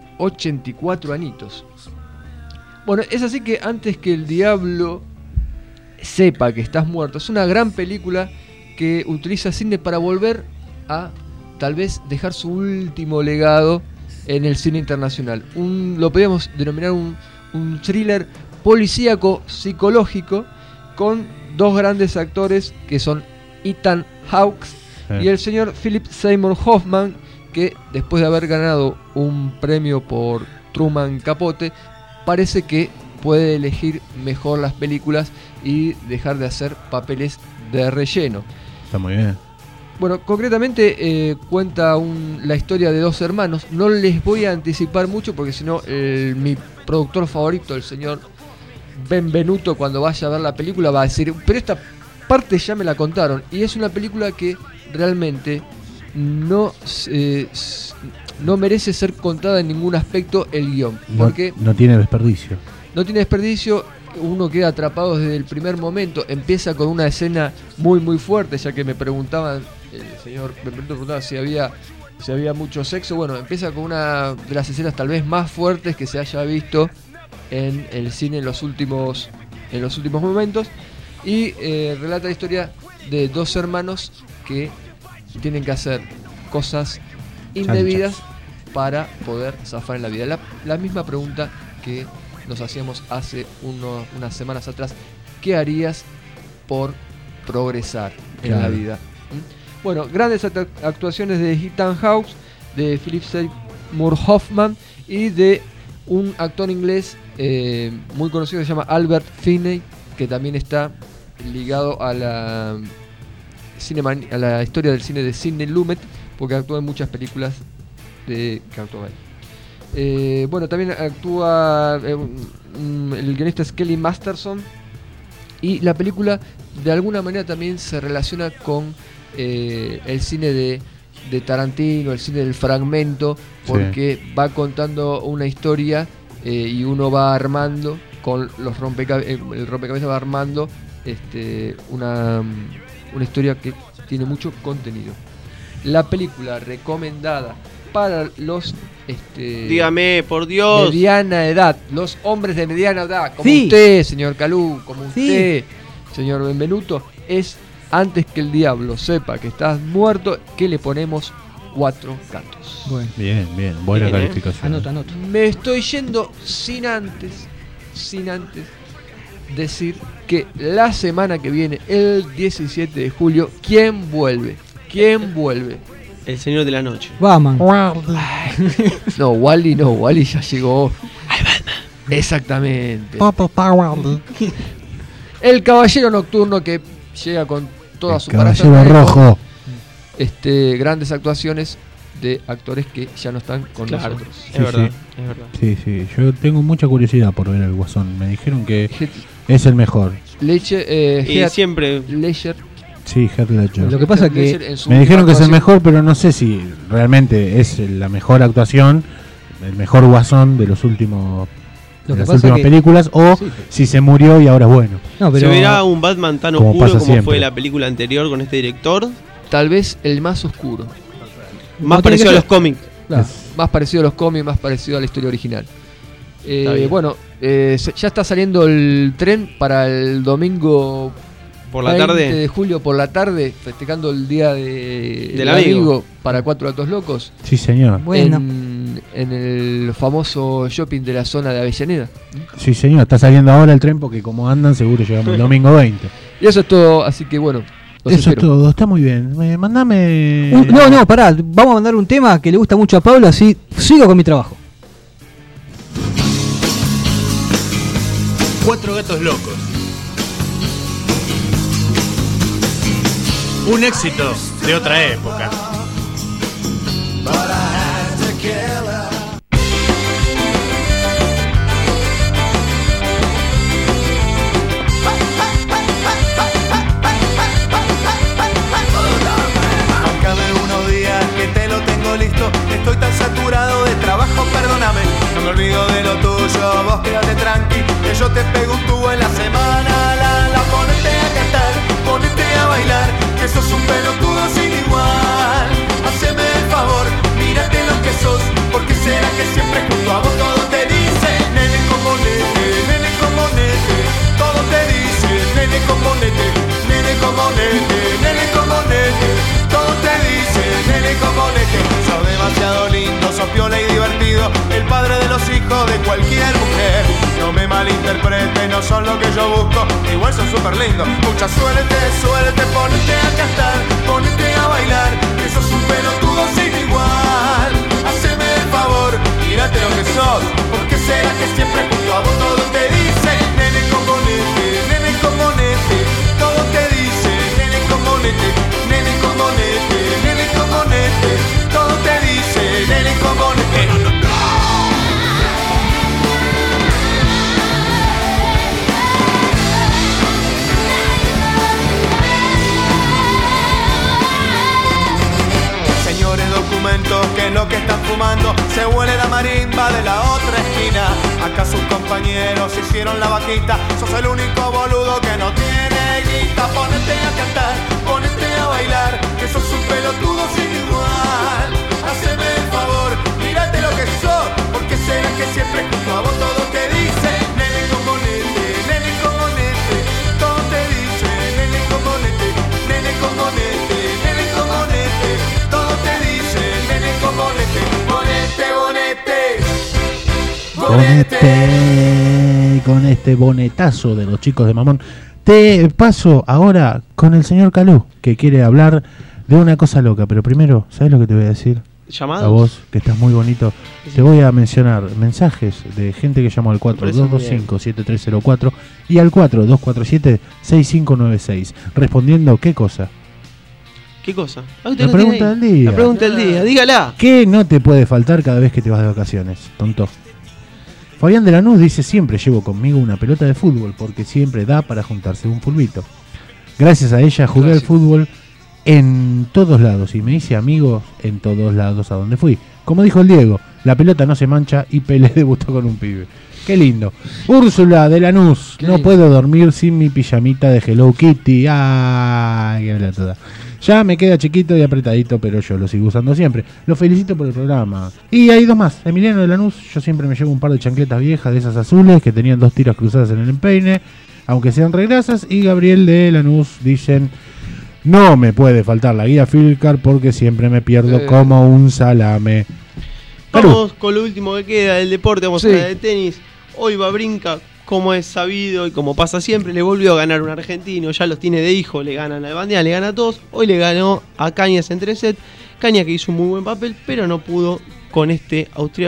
84 añitos. Bueno, es así que Antes que el diablo sepa que estás muerto es una gran película que utiliza Sidney para volver a tal vez dejar su último legado en el cine internacional. Lo podríamos denominar un thriller policíaco psicológico con dos grandes actores que son Ethan Hawke y el señor Philip Seymour Hoffman, que después de haber ganado un premio por Truman Capote, parece que puede elegir mejor las películas y dejar de hacer papeles de relleno. Está muy bien. Bueno, concretamente cuenta la historia de dos hermanos. No les voy a anticipar mucho porque si no mi productor favorito, el señor Benvenuto, cuando vaya a ver la película va a decir, pero esta parte ya me la contaron. Y es una película que realmente no merece ser contada en ningún aspecto el guión. Porque no tiene desperdicio. No tiene desperdicio. Uno queda atrapado desde el primer momento. Empieza con una escena muy muy fuerte, ya que me preguntaban, el señor Benvenuto preguntaba si había mucho sexo. Bueno, empieza con una de las escenas tal vez más fuertes que se haya visto en el cine en los últimos momentos. Y relata la historia de dos hermanos que tienen que hacer cosas indebidas para poder zafar en la vida. La misma pregunta que nos hacíamos hace unas semanas atrás. ¿Qué harías por progresar en la vida? Bueno, grandes actuaciones de Ethan Hawke, de Philip Seymour Hoffman y de un actor inglés muy conocido que se llama Albert Finney, que también está ligado a la historia del cine de Sidney Lumet, porque actúa en muchas películas que actúa él. Bueno, también actúa el guionista es Kelly Masterson, y la película de alguna manera también se relaciona con el cine de Tarantino, el cine del fragmento, porque va contando una historia y uno va armando con los el rompecabezas va armando una historia que tiene mucho contenido. La película recomendada para los dígame, por Dios, mediana edad, los hombres de mediana edad, como Sí. usted, señor Calú, como Sí. usted, señor Benvenuto, es Antes que el diablo sepa que estás muerto, que le ponemos 4 gatos. Bueno, Bien, buena Bien, calificación. anota. Me estoy yendo sin antes decir que la semana que viene, el 17 de julio, ¿quién vuelve? El Señor de la Noche. Batman. No, Wally ya llegó. Exactamente. El Caballero Nocturno, que llega con toda su Caballero parafernalia, Rojo. grandes actuaciones de actores que ya no están con Claro, nosotros. es Sí, verdad, sí. es verdad. Sí, yo tengo mucha curiosidad por ver el Guasón. Me dijeron que es el mejor. Y Heath siempre Ledger. Sí, Heath Ledger. Lo que pasa Heath que Ledger en su Me dijeron que es el actuación- mejor, pero no sé si realmente es la mejor actuación, el mejor Guasón de los últimos Lo de que las pasa últimas que- películas, o Sí. si se murió y ahora es bueno. no, ¿Se pero verá un Batman tan Como oscuro pasa como siempre. fue la película anterior con este director? Tal vez el más oscuro. Más tiene parecido que a los ser- cómics. claro. Más parecido a los cómics, más parecido a la historia original. bien. Bueno, ya está saliendo el tren para el domingo Por la 20 tarde. de julio por la tarde, festejando el día del Del amigo. para 4 gatos locos. Sí, señor. Bueno. En el famoso shopping de la zona de Avellaneda. Sí, señor. Está saliendo ahora el tren porque como andan seguro llegamos el domingo 20. Y eso es todo, así que bueno. los Eso es espero. todo. Está muy bien. Mandame... No, pará, vamos a mandar un tema que le gusta mucho a Pablo, así sigo con mi trabajo. 4 gatos locos. Un éxito de otra época. Bancame unos días que te lo tengo listo. Estoy tan saturado de trabajo, perdóname. No me olvido de lo tuyo, vos quédate tranqui, que yo te pego un tubo en la semana. Ponete a cantar, ponete a bailar, que sos un pelotudo sin igual. Haceme el favor, mírate lo que sos, porque será que siempre junto a vos todo te dice nene como nene, nene como nene. Todo te dice nene como nene, nene como nene, nene como nene. Todo te dice nene como nene. Sos demasiado lindo, sos piola y divertido, el padre de los hijos de cualquier mujer. No me malinterprete, no son lo que yo busco, igual son súper lindos. Mucha suerte, ponete a cantar, ponete a bailar, que sos un pelotudo sin igual. Haceme el favor, mírate lo que sos, porque será que siempre junto a vos todo te dice de la otra esquina. Acá sus compañeros hicieron la vaquita. Sos el único boludo que no tiene guita. Ponete a cantar, ponete a bailar, que sos un pelotudo sin igual. Haceme el favor, mírate lo que sos, porque será que siempre junto a vos todo te dice nene componente, nene componente. Todo te dice nene componente, nene componente, nene componente. Todo te dice nene componente, bonete, bonete. Con este bonetazo de los chicos de Mamón, te paso ahora con el señor Calú, que quiere hablar de una cosa loca. Pero primero, ¿sabes lo que te voy a decir? ¿Llamados? A vos, que estás muy bonito. Te voy a mencionar mensajes de gente que llamó al 4225-7304 y al 4247-6596. Respondiendo, ¿qué cosa? ¿Qué cosa? La pregunta del día. La pregunta del día, dígala. ¿Qué no te puede faltar cada vez que te vas de vacaciones, tonto? Fabián de Lanús dice: siempre llevo conmigo una pelota de fútbol porque siempre da para juntarse un fulbito. Gracias a ella jugué al fútbol en todos lados y me hice amigos en todos lados a donde fui. Como dijo el Diego, la pelota no se mancha y Pelé debutó con un pibe. Qué lindo. Úrsula de Lanús: no puedo dormir sin mi pijamita de Hello Kitty. Ay, qué toda. Ya me queda chiquito y apretadito, pero yo lo sigo usando siempre. Lo felicito por el programa. Y hay dos más. Emiliano de Lanús: yo siempre me llevo un par de chancletas viejas de esas azules que tenían 2 tiras cruzadas en el empeine, aunque sean regrasas. Y Gabriel de Lanús dicen: no me puede faltar la guía Filcar porque siempre me pierdo como un salame. Vamos con lo último que queda del deporte. Vamos a hablar de tenis. Hoy Wawrinka, como es sabido y como pasa siempre, le volvió a ganar un argentino. Ya los tiene de hijo, le ganan a Bandia, le gana a todos. Hoy le ganó a Cañas en 3 sets. Cañas que hizo un muy buen papel, pero no pudo con este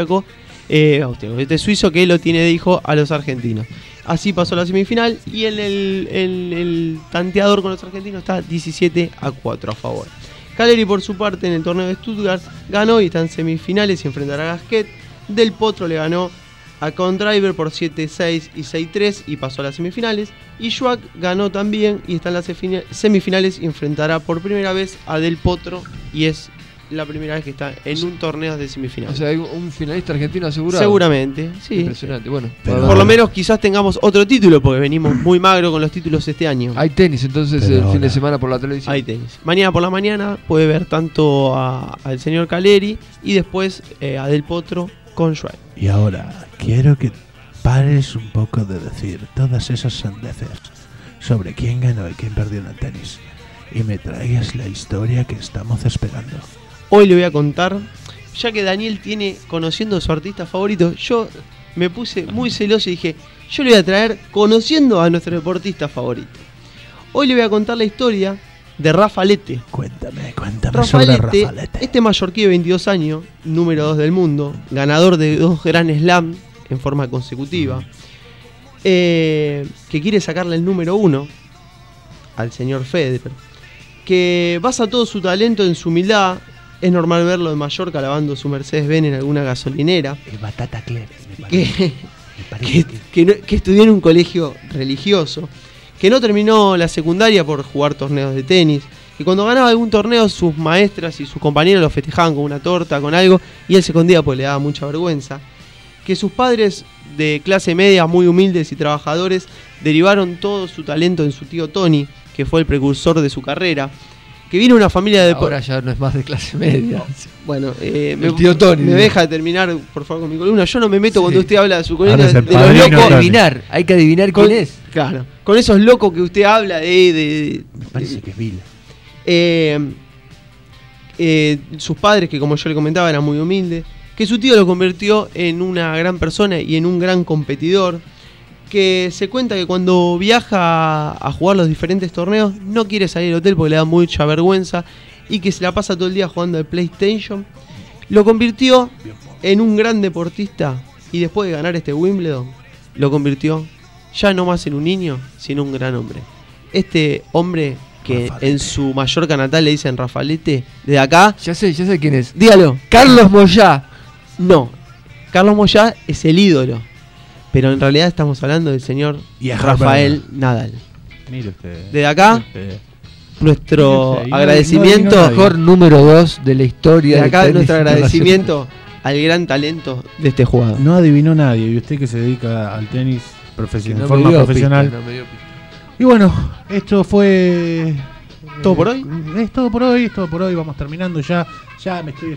este suizo que lo tiene de hijo a los argentinos. Así pasó la semifinal y en el tanteador con los argentinos está 17-4 a favor. Caleri, por su parte, en el torneo de Stuttgart ganó y está en semifinales y enfrentará a Gasquet. Del Potro le ganó a Condriver por 7-6 y 6-3 y pasó a las semifinales. Y Schwak ganó también y está en las semifinales y enfrentará por primera vez a Del Potro y es la primera vez que está en un torneo de semifinales. O sea, hay un finalista argentino asegurado. Seguramente, sí. Impresionante, bueno. Por lo menos quizás tengamos otro título porque venimos muy magro con los títulos este año. Hay tenis entonces el fin de semana por la televisión. Hay tenis. Mañana por la mañana puede ver tanto al señor Caleri y después a Del Potro con Schwab. Y ahora quiero que pares un poco de decir todas esas sandeces sobre quién ganó y quién perdió en el tenis y me traigas la historia que estamos esperando. Hoy le voy a contar, ya que Daniel tiene conociendo a su artista favorito, yo me puse muy celoso y dije, yo le voy a traer conociendo a nuestro deportista favorito. Hoy le voy a contar la historia de Rafalete. Cuéntame sobre Rafalete. Este mallorquí de 22 años, número 2 del mundo, ganador de 2 Grand Slam en forma consecutiva, que quiere sacarle el número 1 al señor Federer, que basa todo su talento en su humildad. Es normal verlo en Mallorca lavando su Mercedes-Benz en alguna gasolinera. El Batata Clever, que estudió en un colegio religioso, que no terminó la secundaria por jugar torneos de tenis, que cuando ganaba algún torneo sus maestras y sus compañeros lo festejaban con una torta, con algo, y él se escondía porque le daba mucha vergüenza, que sus padres de clase media, muy humildes y trabajadores, derivaron todo su talento en su tío Tony, que fue el precursor de su carrera, que vino una familia de... Ahora ya no es más de clase media. Bueno, el tío Tony. Me deja terminar, por favor, con mi columna. Yo no me meto cuando usted habla de su columna, de los locos. Hay que adivinar quién es. Claro, con esos locos que usted habla Me parece que es vil. Sus padres, que como yo le comentaba, eran muy humildes, que su tío lo convirtió en una gran persona y en un gran competidor, que se cuenta que cuando viaja a jugar los diferentes torneos no quiere salir del hotel porque le da mucha vergüenza y que se la pasa todo el día jugando al PlayStation. Lo convirtió en un gran deportista y después de ganar este Wimbledon lo convirtió ya no más en un niño sino un gran hombre. Este hombre que Rafalete, en su Mallorca natal le dicen Rafalete, desde acá... Ya sé quién es. Dígalo. Carlos Moyá. No, Carlos Moyá es el ídolo. Pero en realidad estamos hablando del señor Rafael Nadal. Mire usted. Desde acá, nuestro agradecimiento. Mejor número 2 de la historia. Desde acá, nuestro agradecimiento al gran talento de este jugador. No adivinó nadie, y usted que se dedica al tenis Que de forma profesional. no me dio pista. Y bueno, esto fue... ¿Todo por hoy? Es todo por hoy, vamos terminando ya. Ya me estoy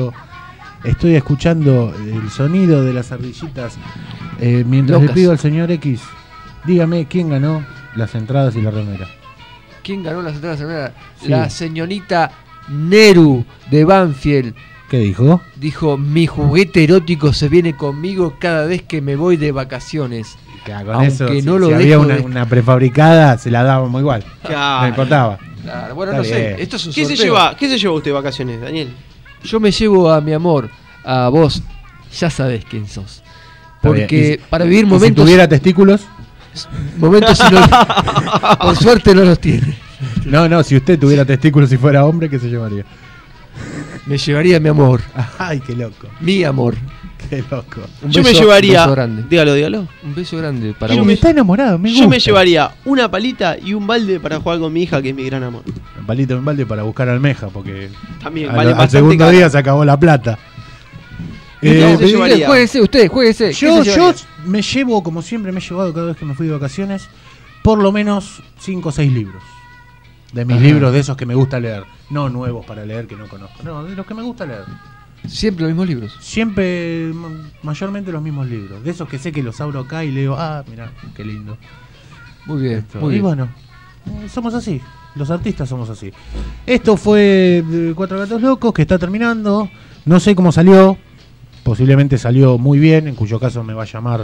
escuchando el sonido de las ardillitas. Mientras Locas. le pido al señor X, dígame quién ganó las entradas y la remera. ¿Quién ganó las entradas de la semana? Sí. La señorita Neru de Banfield. ¿Qué dijo? Dijo, mi juguete erótico se viene conmigo cada vez que me voy de vacaciones. Claro, con Aunque eso, no si lo había dejo una prefabricada, se la dábamos igual. Claro. No importaba. Claro, bueno, Está no sé, bien. esto es un ¿Qué se sorteo. lleva usted de vacaciones, Daniel? Yo me llevo a mi amor, a vos, ya sabés quién sos. Porque bien. para vivir ¿Y momentos... si tuviera testículos? Momentos por suerte no los tiene. No, si usted tuviera testículos y fuera hombre, ¿qué se llevaría? Me llevaría a mi amor, Ay, qué loco, mi amor. qué loco. Un Yo me beso- llevaría. un beso grande. Dígalo. Un beso grande para Yo vos. me- Está enamorado, me gusta. Yo me llevaría una palita y un balde para jugar con mi hija, que es mi gran amor. Un palito en balde para buscar almeja, porque También al, vale al bastante segundo caro. día se acabó la plata. ¿Qué se llevaría? Jueguese usted, jueguese. Yo me llevo, como siempre me he llevado cada vez que me fui de vacaciones, por lo menos 5 o 6 libros. De mis Ajá. libros, de esos que me gusta leer. No nuevos para leer que no conozco. No, de los que me gusta leer. Siempre los mismos libros. Siempre, mayormente los mismos libros. De esos que sé que los abro acá y leo, mirá, qué lindo. Muy bien, Esto. muy Y bien. bueno, somos así. Los artistas somos así. Esto fue Cuatro Gatos Locos, que está terminando. No sé cómo salió. Posiblemente salió muy bien, en cuyo caso me va a llamar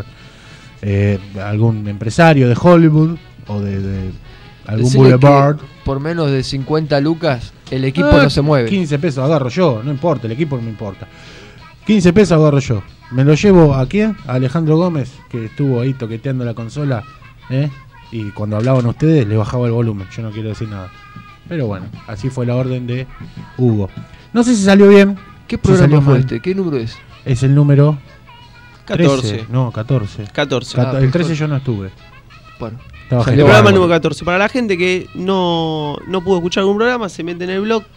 algún empresario de Hollywood o de algún Decile boulevard. que por menos de 50 lucas el equipo no se mueve. 15 pesos agarro yo, no importa, el equipo no me importa. 15 pesos agarro yo. Me lo llevo a quién? A Alejandro Gómez, que estuvo ahí toqueteando la consola. Y cuando hablaban ustedes le bajaba el volumen. Yo no quiero decir nada. Pero bueno, así fue la orden de Hugo. No sé si salió bien. ¿Qué si programa salió fue mal. este? ¿Qué número es? Es el número 14. 13. No, 14. 14. El 13 yo no estuve. Bueno. Estaba El genial. programa número 14. Para la gente que no pudo escuchar algún programa, se mete en el blog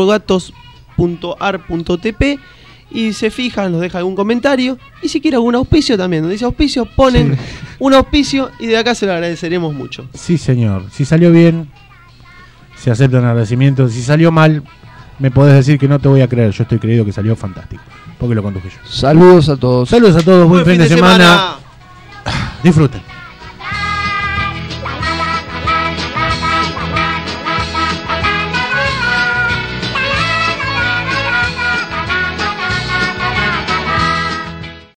4gatos.ar.tp y se fijan, nos deja algún comentario. Y si quiere algún auspicio también, donde dice auspicio, ponen un auspicio y de acá se lo agradeceremos mucho. Sí, señor. Si salió bien, se aceptan agradecimientos. Si salió mal, me podés decir que no te voy a creer. Yo estoy creído que salió fantástico. Porque lo conduje yo. Saludos a todos. Saludos a todos. Buen fin de semana. Disfruten.